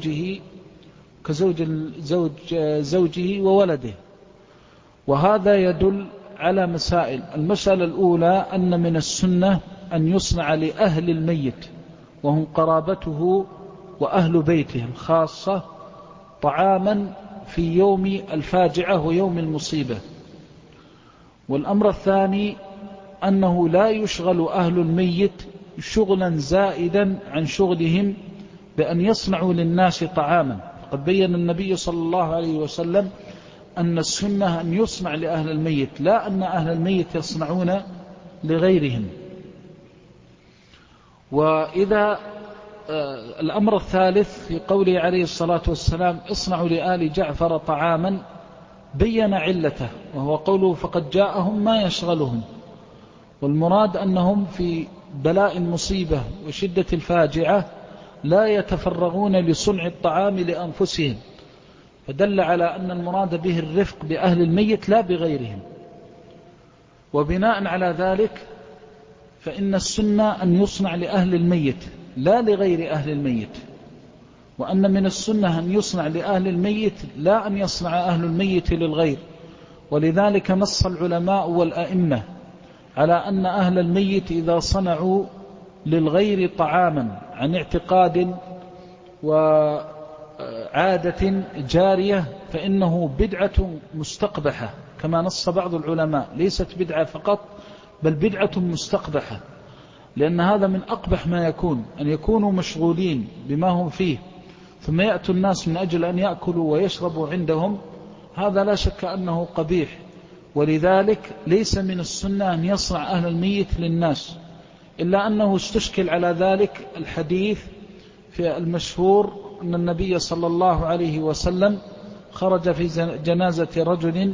A: زوجه وولده. وهذا يدل على مسائل. المسألة الأولى أن من السنة أن يصنع لأهل الميت وهم قرابته وأهل بيته الخاصة طعاما في يوم الفاجعة ويوم المصيبة. والأمر الثاني أنه لا يشغل أهل الميت شغلا زائدا عن شغلهم بأن يصنعوا للناس طعاما. قد بين النبي صلى الله عليه وسلم أن السنة أن يصنع لأهل الميت، لا أن أهل الميت يصنعون لغيرهم. وإذا الأمر الثالث في قوله عليه الصلاة والسلام اصنعوا لآل جعفر طعاما، بين علته، وهو قوله فقد جاءهم ما يشغلهم. والمراد أنهم في بلاء المصيبة وشدة الفاجعة لا يتفرغون لصنع الطعام لأنفسهم، فدل على أن المراد به الرفق بأهل الميت لا بغيرهم. وبناء على ذلك فإن السنة أن يصنع لأهل الميت لا لغير أهل الميت، وأن من السنة أن يصنع لأهل الميت لا أن يصنع أهل الميت للغير. ولذلك نص العلماء والأئمة على أن أهل الميت إذا صنعوا للغير طعاما عن اعتقاد وعادة جارية فإنه بدعة مستقبحة، كما نص بعض العلماء، ليست بدعة فقط بل بدعة مستقبحة، لأن هذا من أقبح ما يكون، أن يكونوا مشغولين بما هم فيه ثم يأتوا الناس من أجل أن يأكلوا ويشربوا عندهم، هذا لا شك أنه قبيح. ولذلك ليس من السنة أن يصنع أهل الميت للناس، إلا أنه استشكل على ذلك الحديث في المشهور أن النبي صلى الله عليه وسلم خرج في جنازة رجل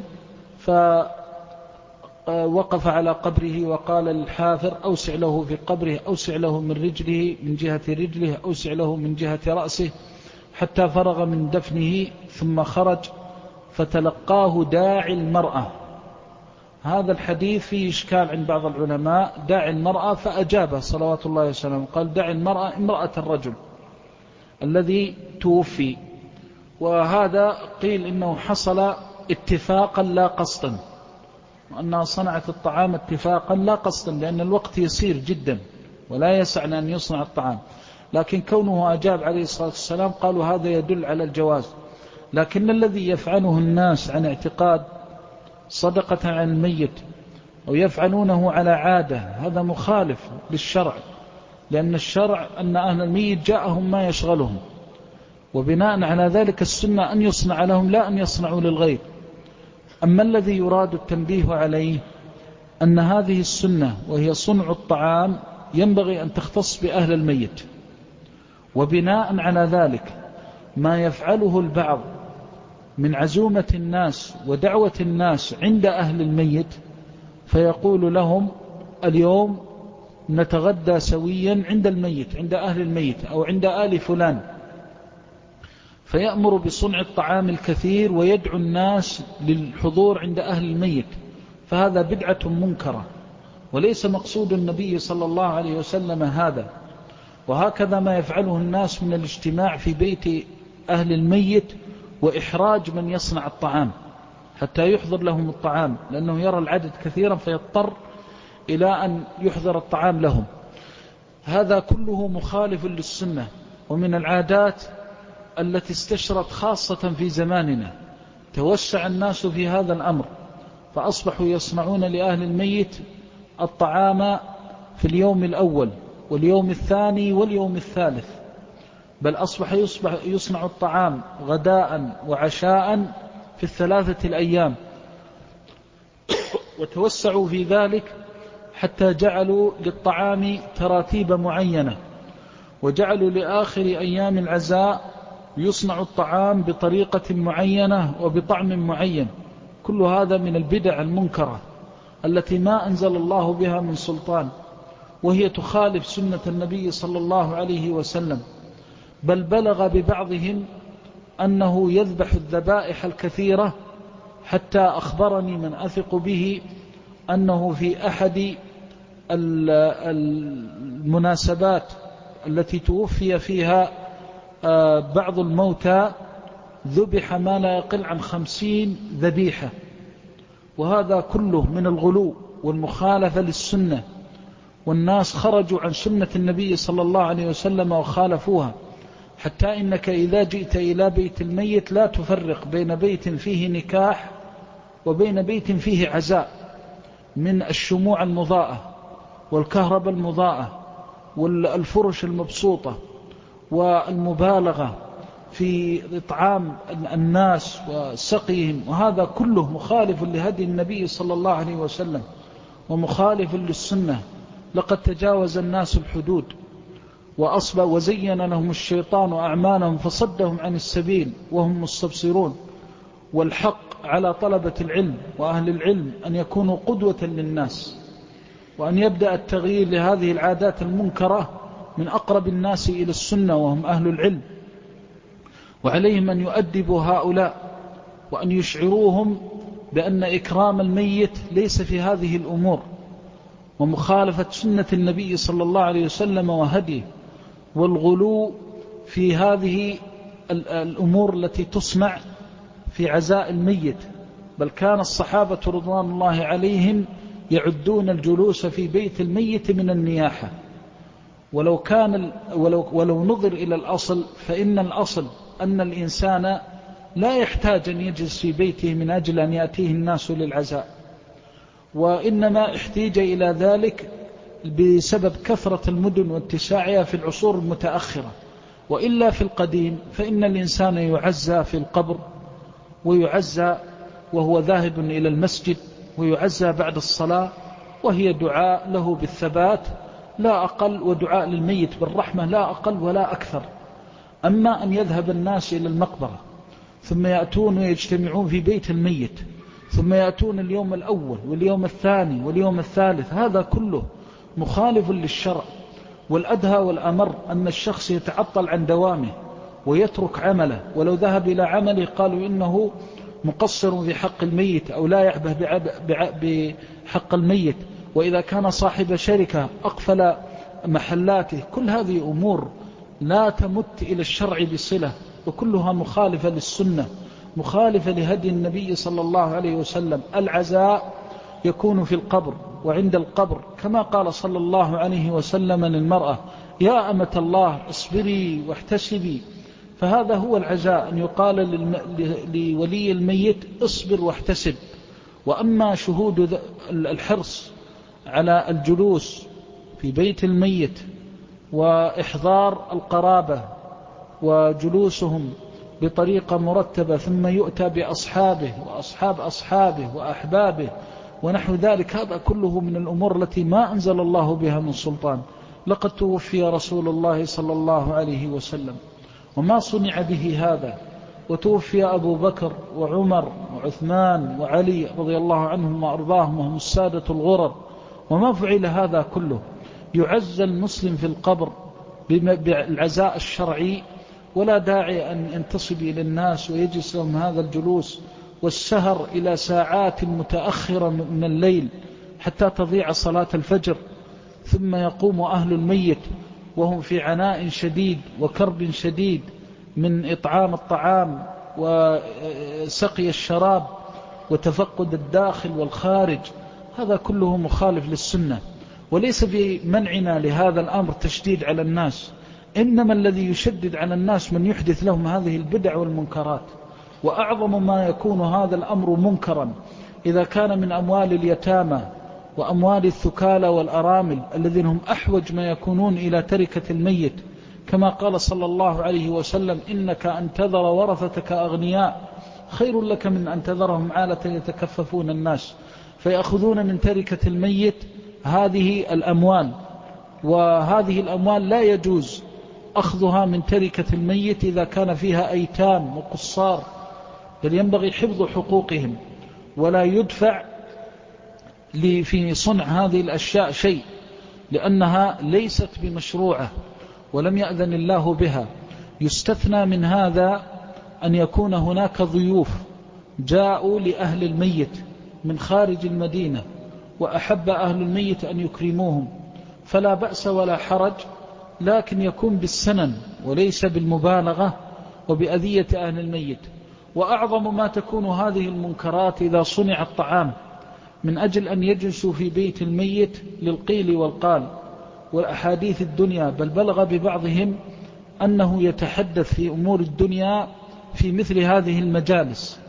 A: فوقف على قبره وقال للحافر أوسع له في قبره، أوسع له من رجله، من جهة رجله، أوسع له من جهة رأسه، حتى فرغ من دفنه ثم خرج فتلقاه داعي المرأة. هذا الحديث فيه إشكال عند بعض العلماء، داعي المرأة، فأجابه صلوات الله وسلامه قال داعي المرأة امرأة الرجل الذي توفي. وهذا قيل إنه حصل اتفاقا لا قصدا، وأنها صنعت الطعام اتفاقا لا قصدا، لأن الوقت يسير جدا ولا يسعنا أن يصنع الطعام، لكن كونه أجاب عليه الصلاة والسلام قالوا هذا يدل على الجواز. لكن الذي يفعله الناس عن اعتقاد صدقة عن الميت أو يفعلونه على عادة هذا مخالف للشرع، لأن الشرع أن أهل الميت جاءهم ما يشغلهم، وبناء على ذلك السنة أن يصنع لهم لا أن يصنعوا للغير. أما الذي يراد التنبيه عليه أن هذه السنة وهي صنع الطعام ينبغي أن تختص بأهل الميت، وبناء على ذلك ما يفعله البعض من عزومة الناس ودعوة الناس عند أهل الميت، فيقول لهم اليوم نتغدى سويا عند الميت، عند أهل الميت أو عند آل فلان، فيأمر بصنع الطعام الكثير ويدعو الناس للحضور عند أهل الميت، فهذا بدعة منكرة وليس مقصود النبي صلى الله عليه وسلم هذا. وهكذا ما يفعله الناس من الاجتماع في بيت أهل الميت وإحراج من يصنع الطعام حتى يحضر لهم الطعام، لأنه يرى العدد كثيرا فيضطر إلى أن يحضر الطعام لهم. هذا كله مخالف للسنة، ومن العادات التي استشرت خاصة في زماننا. توسع الناس في هذا الأمر، فأصبحوا يصنعون لأهل الميت الطعام في اليوم الأول واليوم الثاني واليوم الثالث، بل أصبح يصنع الطعام غداء وعشاء في الثلاثة الأيام. وتوسعوا في ذلك حتى جعلوا للطعام تراتيب معينة، وجعلوا لآخر أيام العزاء يصنع الطعام بطريقة معينة وبطعم معين. كل هذا من البدع المنكرة التي ما أنزل الله بها من سلطان، وهي تخالف سنة النبي صلى الله عليه وسلم. بل بلغ ببعضهم أنه يذبح الذبائح الكثيرة، حتى أخبرني من أثق به أنه في أحد المناسبات التي توفي فيها بعض الموتى ذبح ما لا يقل عن 50 ذبيحة. وهذا كله من الغلو والمخالفة للسنة، والناس خرجوا عن سنة النبي صلى الله عليه وسلم وخالفوها، حتى إنك إذا جئت إلى بيت الميت لا تفرق بين بيت فيه نكاح وبين بيت فيه عزاء، من الشموع المضاءة والكهرباء المضاءة والفرش المبسوطة والمبالغة في إطعام الناس وسقيهم، وهذا كله مخالف لهدي النبي صلى الله عليه وسلم ومخالف للسنة. لقد تجاوز الناس الحدود، وزين لهم الشيطان أعمالهم فصدهم عن السبيل وهم مستبصرون. والحق على طلبة العلم وأهل العلم أن يكونوا قدوة للناس، وأن يبدأ التغيير لهذه العادات المنكرة من أقرب الناس إلى السنة وهم أهل العلم. وعليهم أن يؤدبوا هؤلاء، وأن يشعروهم بأن إكرام الميت ليس في هذه الأمور، ومخالفة سنة النبي صلى الله عليه وسلم وهديه، والغلو في هذه الأمور التي تصنع في عزاء الميت. بل كان الصحابة رضوان الله عليهم يعدون الجلوس في بيت الميت من النياحة. ولو نظر إلى الأصل، فإن الأصل أن الإنسان لا يحتاج أن يجلس في بيته من أجل أن يأتيه الناس للعزاء، وإنما احتاج إلى ذلك بسبب كثرة المدن واتساعها في العصور المتأخرة. وإلا في القديم فإن الإنسان يعزى في القبر، ويعزى وهو ذاهب إلى المسجد، ويعزى بعد الصلاة، وهي دعاء له بالثبات لا أقل، ودعاء للميت بالرحمة لا أقل ولا أكثر. أما أن يذهب الناس إلى المقبرة ثم يأتون ويجتمعون في بيت الميت، ثم يأتون اليوم الأول واليوم الثاني واليوم الثالث، هذا كله مخالف للشرع. والأدهى والأمر أن الشخص يتعطل عن دوامه ويترك عمله، ولو ذهب إلى عمله قالوا إنه مقصر في حق الميت أو لا يعبه بحق الميت. وإذا كان صاحب شركة أقفل محلاته. كل هذه أمور لا تمت إلى الشرع بصلة، وكلها مخالفة للسنة، مخالفة لهدي النبي صلى الله عليه وسلم. العزاء يكون في القبر وعند القبر، كما قال صلى الله عليه وسلم للمرأة: يا أمة الله اصبري واحتسبي. فهذا هو العزاء، أن يقال لولي الميت اصبر واحتسب. وأما شهود الحرص على الجلوس في بيت الميت وإحضار القرابة وجلوسهم بطريقة مرتبة، ثم يؤتى بأصحابه وأصحاب أصحابه وأحبابه ونحو ذلك، هذا كله من الأمور التي ما أنزل الله بها من سلطان. لقد توفي رسول الله صلى الله عليه وسلم وما صنع به هذا، وتوفي أبو بكر وعمر وعثمان وعلي رضي الله عنهم وأرضاهم، وهم السادة الغرر، وما فعل هذا كله. يعز المسلم في القبر بالعزاء الشرعي، ولا داعي أن ينتصب إلى الناس ويجلس لهم هذا الجلوس والسهر إلى ساعات متأخرة من الليل حتى تضيع صلاة الفجر. ثم يقوم أهل الميت وهم في عناء شديد وكرب شديد من إطعام الطعام وسقي الشراب وتفقد الداخل والخارج. هذا كله مخالف للسنة، وليس في منعنا لهذا الأمر تشديد على الناس، إنما الذي يشدد على الناس من يحدث لهم هذه البدع والمنكرات. وأعظم ما يكون هذا الأمر منكرا إذا كان من أموال اليتامى وأموال الثكالى والأرامل الذين هم أحوج ما يكونون إلى تركة الميت، كما قال صلى الله عليه وسلم: إنك أن تذر ورثتك أغنياء خير لك من أن تذرهم عالة يتكففون الناس، فيأخذون من تركة الميت هذه الأموال، وهذه الأموال لا يجوز أخذها من تركة الميت إذا كان فيها أيتام وقصار، بل ينبغي حفظ حقوقهم، ولا يدفع في صنع هذه الأشياء شيء، لأنها ليست بمشروعة ولم يأذن الله بها. يستثنى من هذا أن يكون هناك ضيوف جاءوا لأهل الميت من خارج المدينة وأحب أهل الميت أن يكرموهم، فلا بأس ولا حرج، لكن يكون بالسنن وليس بالمبالغة وبأذية أهل الميت. وأعظم ما تكون هذه المنكرات إذا صنع الطعام من أجل أن يجلسوا في بيت الميت للقيل والقال والأحاديث الدنيا، بل بلغ ببعضهم أنه يتحدث في أمور الدنيا في مثل هذه المجالس،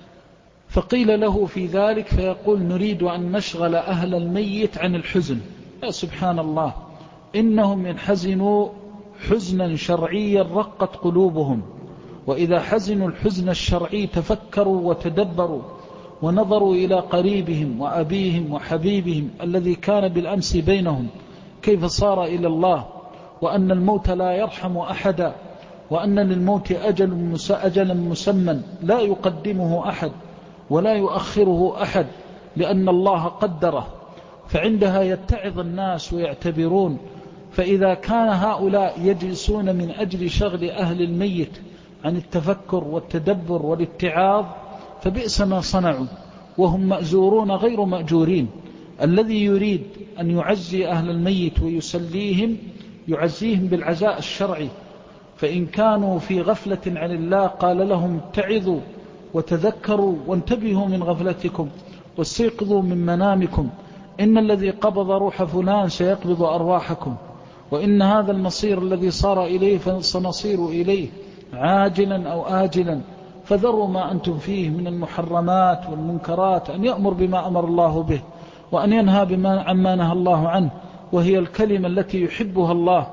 A: فقيل له في ذلك فيقول: نريد أن نشغل أهل الميت عن الحزن. يا سبحان الله، إنهم ينحزنوا حزنا شرعيا رقت قلوبهم، وإذا حزنوا الحزن الشرعي تفكروا وتدبروا ونظروا إلى قريبهم وأبيهم وحبيبهم الذي كان بالأمس بينهم كيف صار إلى الله، وأن الموت لا يرحم أحدا، وأن للموت أجلا مسمى لا يقدمه أحد ولا يؤخره أحد، لأن الله قدره. فعندها يتعظ الناس ويعتبرون. فإذا كان هؤلاء يجلسون من أجل شغل أهل الميت عن التفكر والتدبر والاتعاظ فبئس ما صنعوا، وهم مأزورون غير مأجورين. الذي يريد أن يعزي أهل الميت ويسليهم يعزيهم بالعزاء الشرعي، فإن كانوا في غفلة عن الله قال لهم: اتعظوا وتذكروا وانتبهوا من غفلتكم واستيقظوا من منامكم، إن الذي قبض روح فلان سيقبض أرواحكم، وإن هذا المصير الذي صار إليه فسنصير إليه عاجلا أو آجلا، فذروا ما أنتم فيه من المحرمات والمنكرات، أن يأمر بما أمر الله به وأن ينهى عما نهى الله عنه، وهي الكلمة التي يحبها الله،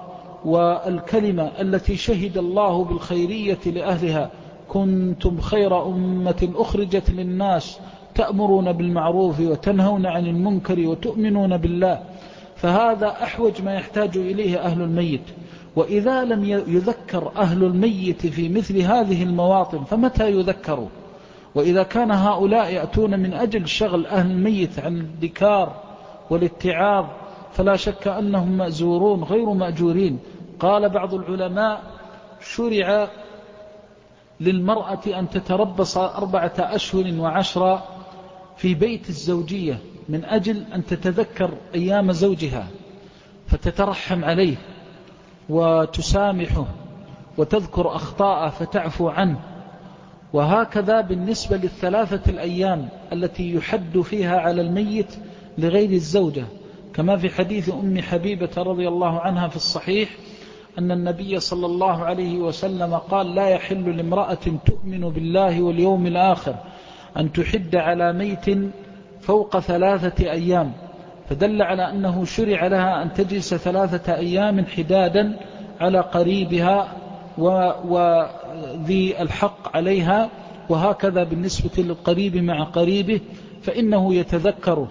A: والكلمة التي شهد الله بالخيرية لأهلها: كنتم خير أمة أخرجت للناس تأمرون بالمعروف وتنهون عن المنكر وتؤمنون بالله. فهذا أحوج ما يحتاج إليه أهل الميت. وإذا لم يذكر أهل الميت في مثل هذه المواطن فمتى يذكروا؟ وإذا كان هؤلاء يأتون من أجل شغل أهل الميت عن الذكار والاتعاظ فلا شك أنهم مأزورون غير مأجورين. قال بعض العلماء: شرع للمرأة أن تتربص 4 أشهر و10 في بيت الزوجية من أجل أن تتذكر أيام زوجها، فتترحم عليه وتسامحه وتذكر أخطاءه فتعفو عنه. وهكذا بالنسبة ل3 الأيام التي يحد فيها على الميت لغير الزوجة، كما في حديث أم حبيبة رضي الله عنها في الصحيح أن النبي صلى الله عليه وسلم قال: لا يحل لامرأة تؤمن بالله واليوم الآخر أن تحد على ميت فوق 3 أيام، فدل على أنه شرع لها أن تجلس 3 أيام حدادا على قريبها وذي الحق عليها. وهكذا بالنسبة للقريب مع قريبه فإنه يتذكره.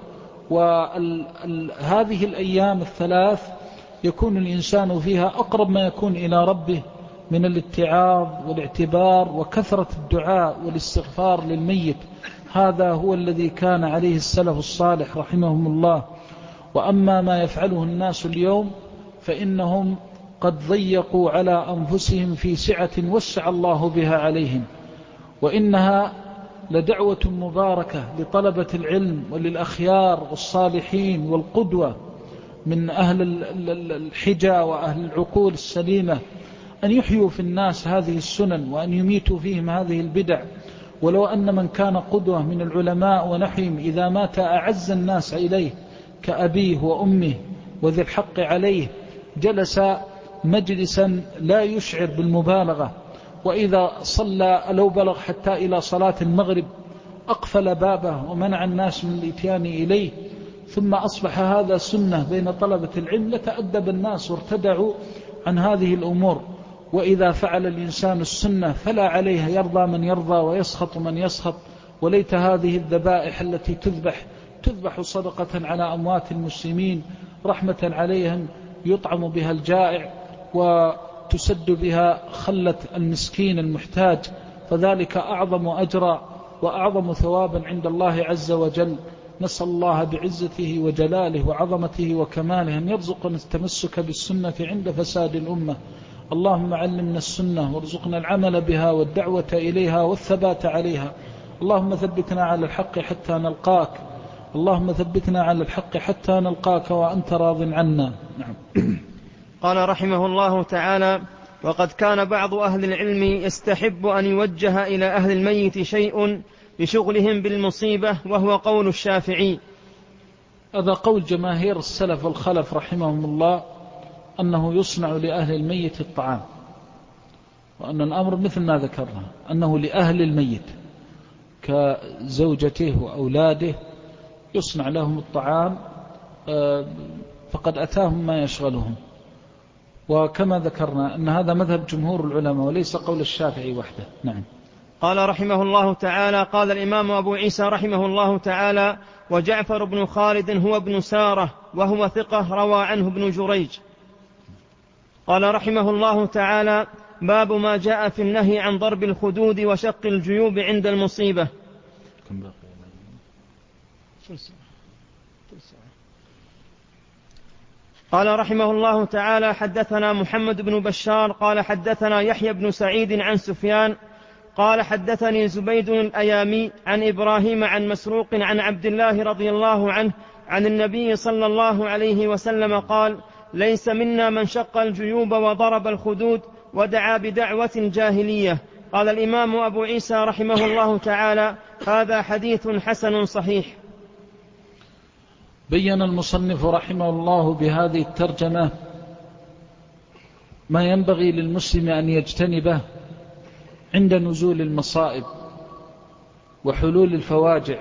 A: وهذه الأيام 3 يكون الإنسان فيها أقرب ما يكون إلى ربه من الاتعاظ والاعتبار وكثرة الدعاء والاستغفار للميت. هذا هو الذي كان عليه السلف الصالح رحمهم الله. وأما ما يفعله الناس اليوم فإنهم قد ضيقوا على أنفسهم في سعة وسع الله بها عليهم، وإنها لدعوة مباركة لطلبة العلم وللأخيار والصالحين والقدوة من أهل الحجى وأهل العقول السليمة أن يحيوا في الناس هذه السنن وأن يميتوا فيهم هذه البدع ولو أن من كان قدوة من العلماء ونحيهم إذا مات أعز الناس إليه كأبيه وأمه وذي الحق عليه جلس مجلسا لا يشعر بالمبالغة، وإذا صلى لو بلغ حتى إلى صلاة المغرب أقفل بابه ومنع الناس من الإتيان إليه، ثم أصبح هذا سنة بين طلبة العلم، لتأدب الناس وارتدعوا عن هذه الأمور. وإذا فعل الإنسان السنة فلا عليه، يرضى من يرضى ويسخط من يسخط. وليت هذه الذبائح التي تذبح صدقة على أموات المسلمين رحمة عليهم، يطعم بها الجائع وتسد بها خلة المسكين المحتاج، فذلك أعظم أجرا وأعظم ثوابا عند الله عز وجل. نسأل الله بعزته وجلاله وعظمته وكماله أن يرزقنا التمسك بالسنة عند فساد الأمة. اللهم علمنا السنة وارزقنا العمل بها والدعوة إليها والثبات عليها. اللهم ثبتنا على الحق حتى نلقاك، اللهم ثبتنا على الحق حتى نلقاك وأنت راض عنا. نعم.
B: قال رحمه الله تعالى: وقد كان بعض أهل العلم يستحب أن يوجه إلى أهل الميت شيء لشغلهم بالمصيبة، وهو قول الشافعي.
A: هذا قول جماهير السلف والخلف رحمهم الله، أنه يصنع لأهل الميت الطعام، وأن الأمر مثل ما ذكرنا أنه لأهل الميت كزوجته وأولاده يصنع لهم الطعام، فقد أتاهم ما يشغلهم. وكما ذكرنا أن هذا مذهب جمهور العلماء وليس قول الشافعي وحده. نعم.
B: قال رحمه الله تعالى: قال الإمام أبو عيسى رحمه الله تعالى: وجعفر بن خالد هو ابن سارة وهو ثقة، روى عنه ابن جريج. قال رحمه الله تعالى: باب ما جاء في النهي عن ضرب الخدود وشق الجيوب عند المصيبة. قال رحمه الله تعالى: حدثنا محمد بن بشار قال حدثنا يحيى بن سعيد عن سفيان قال حدثني زبيد الأيامي عن إبراهيم عن مسروق عن عبد الله رضي الله عنه عن النبي صلى الله عليه وسلم قال: ليس منا من شق الجيوب وضرب الخدود ودعا بدعوة جاهلية. قال الإمام أبو عيسى رحمه الله تعالى: هذا حديث حسن صحيح.
A: بين المصنف رحمه الله بهذه الترجمة ما ينبغي للمسلم أن يجتنبه عند نزول المصائب وحلول الفواجع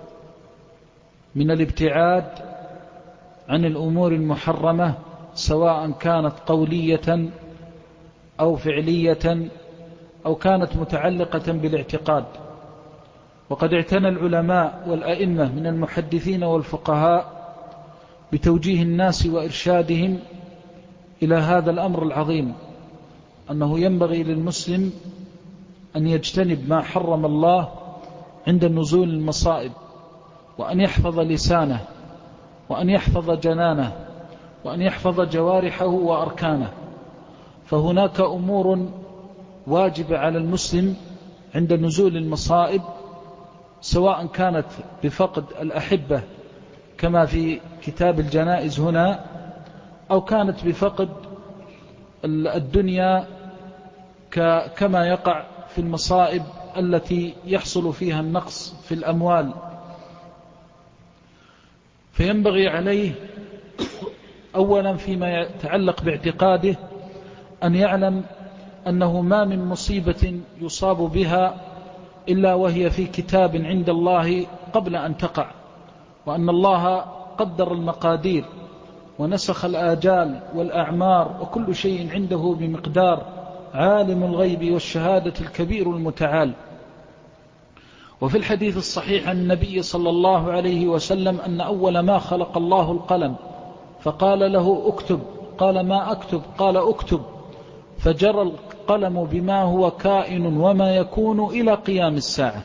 A: من الابتعاد عن الأمور المحرمة، سواء كانت قولية أو فعلية أو كانت متعلقة بالاعتقاد. وقد اعتنى العلماء والأئمة من المحدثين والفقهاء بتوجيه الناس وإرشادهم إلى هذا الأمر العظيم، أنه ينبغي للمسلم أن يجتنب ما حرم الله عند نزول المصائب، وأن يحفظ لسانه، وأن يحفظ جنانه، وأن يحفظ جوارحه وأركانه. فهناك أمور واجبة على المسلم عند نزول المصائب، سواء كانت بفقد الأحبة كما في كتاب الجنائز هنا، أو كانت بفقد الدنيا كما يقع في المصائب التي يحصل فيها النقص في الأموال. فينبغي عليه أولا فيما يتعلق باعتقاده أن يعلم أنه ما من مصيبة يصاب بها إلا وهي في كتاب عند الله قبل أن تقع، وأن الله قدر المقادير ونسخ الآجال والأعمار، وكل شيء عنده بمقدار، عالم الغيب والشهادة الكبير المتعال. وفي الحديث الصحيح عن النبي صلى الله عليه وسلم أن أول ما خلق الله القلم فقال له اكتب، قال ما أكتب؟ قال اكتب، فجرى القلم بما هو كائن وما يكون إلى قيام الساعة.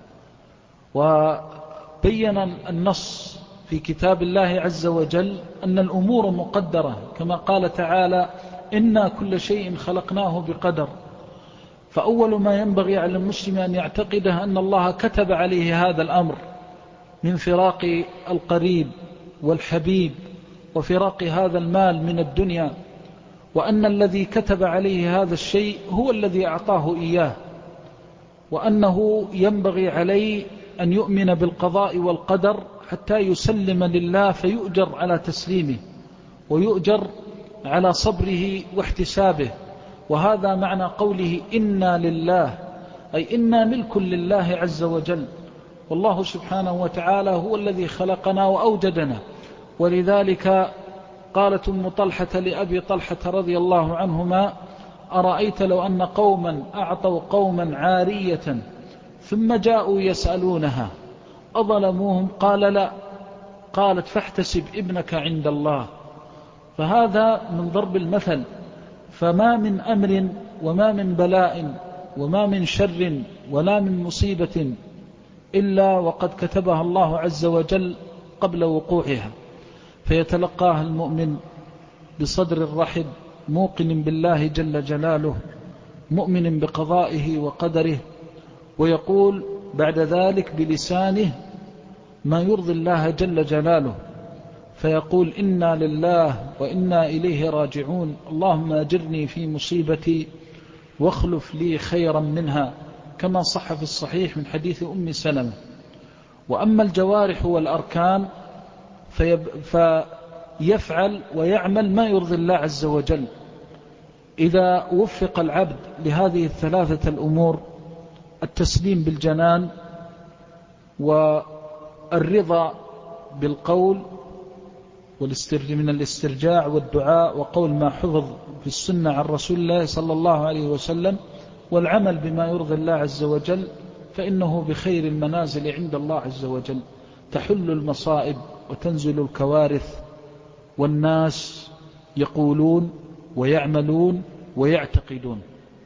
A: وبين النص في كتاب الله عز وجل أن الأمور مقدرة، كما قال تعالى: إنا كل شيء خلقناه بقدر. فأول ما ينبغي على المسلم أن يعتقده أن الله كتب عليه هذا الأمر من فراق القريب والحبيب وفراق هذا المال من الدنيا، وأن الذي كتب عليه هذا الشيء هو الذي أعطاه إياه. وأنه ينبغي عليه أن يؤمن بالقضاء والقدر حتى يسلم لله فيؤجر على تسليمه ويؤجر على صبره واحتسابه. وهذا معنى قوله إنا لله، أي إنا ملك لله عز وجل، والله سبحانه وتعالى هو الذي خلقنا وأوجدنا. ولذلك قالت أم طلحة لأبي طلحة رضي الله عنهما: أرأيت لو أن قوما أعطوا قوما عارية ثم جاءوا يسألونها أظلموهم؟ قال لا. قالت: فاحتسب ابنك عند الله. فهذا من ضرب المثل. فما من أمر وما من بلاء وما من شر ولا من مصيبة إلا وقد كتبها الله عز وجل قبل وقوعها، فيتلقاها المؤمن بصدر رحب موقن بالله جل جلاله، مؤمن بقضائه وقدره، ويقول بعد ذلك بلسانه ما يرضي الله جل جلاله، فيقول: إنا لله وإنا إليه راجعون، اللهم أجرني في مصيبتي واخلف لي خيرا منها، كما صح في الصحيح من حديث أم سلمة. وأما الجوارح والأركان فيفعل ويعمل ما يرضي الله عز وجل. إذا وفق العبد لهذه الثلاثة الأمور: التسليم بالجنان، والرضا بالقول من الاسترجاع والدعاء وقول ما حفظ في السنة عن رسول الله صلى الله عليه وسلم، والعمل بما يرضي الله عز وجل، فإنه بخير المنازل عند الله عز وجل. تحل المصائب وتنزل الكوارث، والناس يقولون ويعملون ويعتقدون.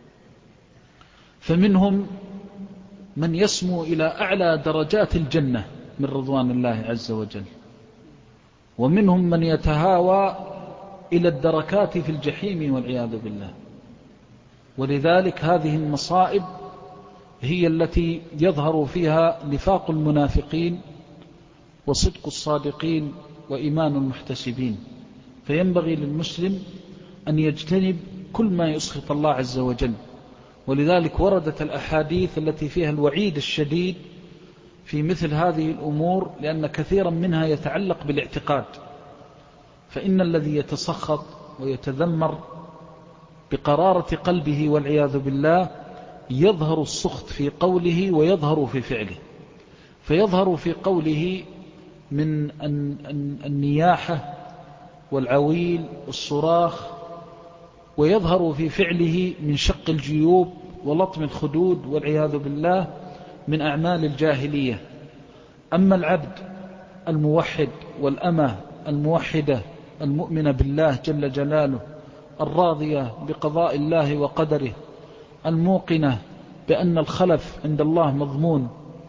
A: فمنهم من يسمو إلى أعلى درجات الجنة من رضوان الله عز وجل، ومنهم من يتهاوى إلى الدركات في الجحيم والعياذ بالله. ولذلك هذه المصائب هي التي يظهر فيها نفاق المنافقين وصدق الصادقين وإيمان المحتسبين. فينبغي للمسلم أن يجتنب كل ما يسخط الله عز وجل. ولذلك وردت الأحاديث التي فيها الوعيد الشديد في مثل هذه الأمور، لأن كثيرا منها يتعلق بالاعتقاد. فإن الذي يتسخط ويتذمر بقرارة قلبه والعياذ بالله يظهر السخط في قوله ويظهر في فعله. فيظهر في قوله من النياحة والعويل والصراخ، ويظهر في فعله من شق الجيوب ولطم الخدود والعياذ بالله من أعمال الجاهلية. أما العبد الموحد والأمة الموحدة المؤمنة بالله جل جلاله، الراضية بقضاء الله وقدره، الموقنة بأن الخلف عند الله مضمون،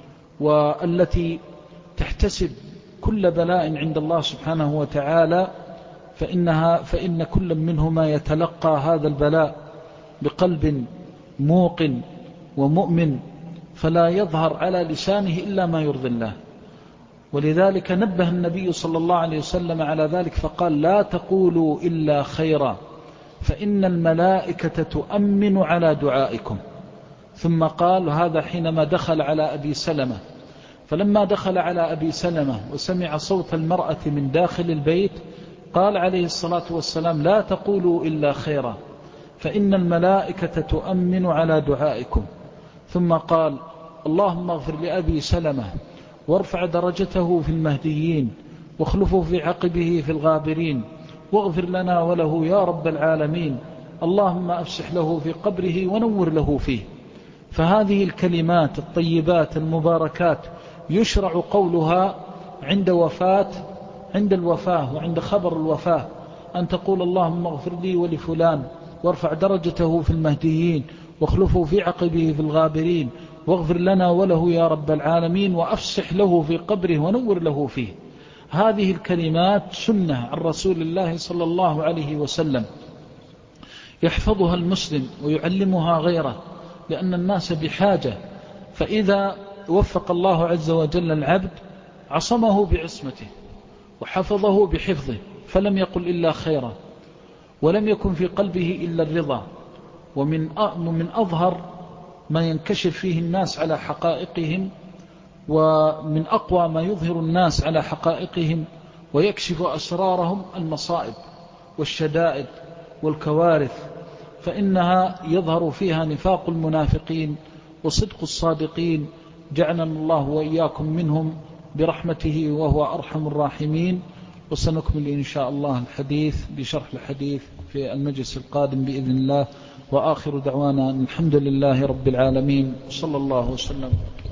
A: والتي تحتسب كل بلاء عند الله سبحانه وتعالى، فإن كل منهما يتلقى هذا البلاء بقلب موقن ومؤمن، فلا يظهر على لسانه إلا ما يرضي الله. ولذلك نبه النبي صلى الله عليه وسلم على ذلك فقال: لا تقولوا إلا خيرا فإن الملائكة تؤمن على دعائكم. ثم قال، هذا حينما دخل على أبي سلمة، فلما دخل على أبي سلمة وسمع صوت المرأة من داخل البيت قال عليه الصلاة والسلام: لا تقولوا إلا خيرا فإن الملائكة تؤمن على دعائكم. ثم قال: اللهم اغفر لأبي سلمة وارفع درجته في المهديين واخلفه في عقبه في الغابرين واغفر لنا وله يا رب العالمين، اللهم أفسح له في قبره ونور له فيه. فهذه الكلمات الطيبات المباركات يشرع قولها عند الوفاة وعند خبر الوفاة، أن تقول: اللهم اغفر لي ولفلان وارفع درجته في المهديين واخلفه في عقبه في الغابرين واغفر لنا وله يا رب العالمين وأفسح له في قبره ونور له فيه. هذه الكلمات سنة عن رسول الله صلى الله عليه وسلم، يحفظها المسلم ويعلمها غيره، لأن الناس بحاجة. فإذا وفق الله عز وجل العبد عصمه بعصمته وحفظه بحفظه، فلم يقل إلا خيرا، ولم يكن في قلبه إلا الرضا. ومن أظهر ما ينكشف فيه الناس على حقائقهم، ومن أقوى ما يظهر الناس على حقائقهم ويكشف أسرارهم المصائب والشدائد والكوارث، فإنها يظهر فيها نفاق المنافقين وصدق الصادقين، جعلنا الله وإياكم منهم برحمته وهو أرحم الراحمين. وسنكمل إن شاء الله الحديث بشرح الحديث في المجلس القادم بإذن الله. وآخر دعوانا الحمد لله رب العالمين، صلى الله وسلم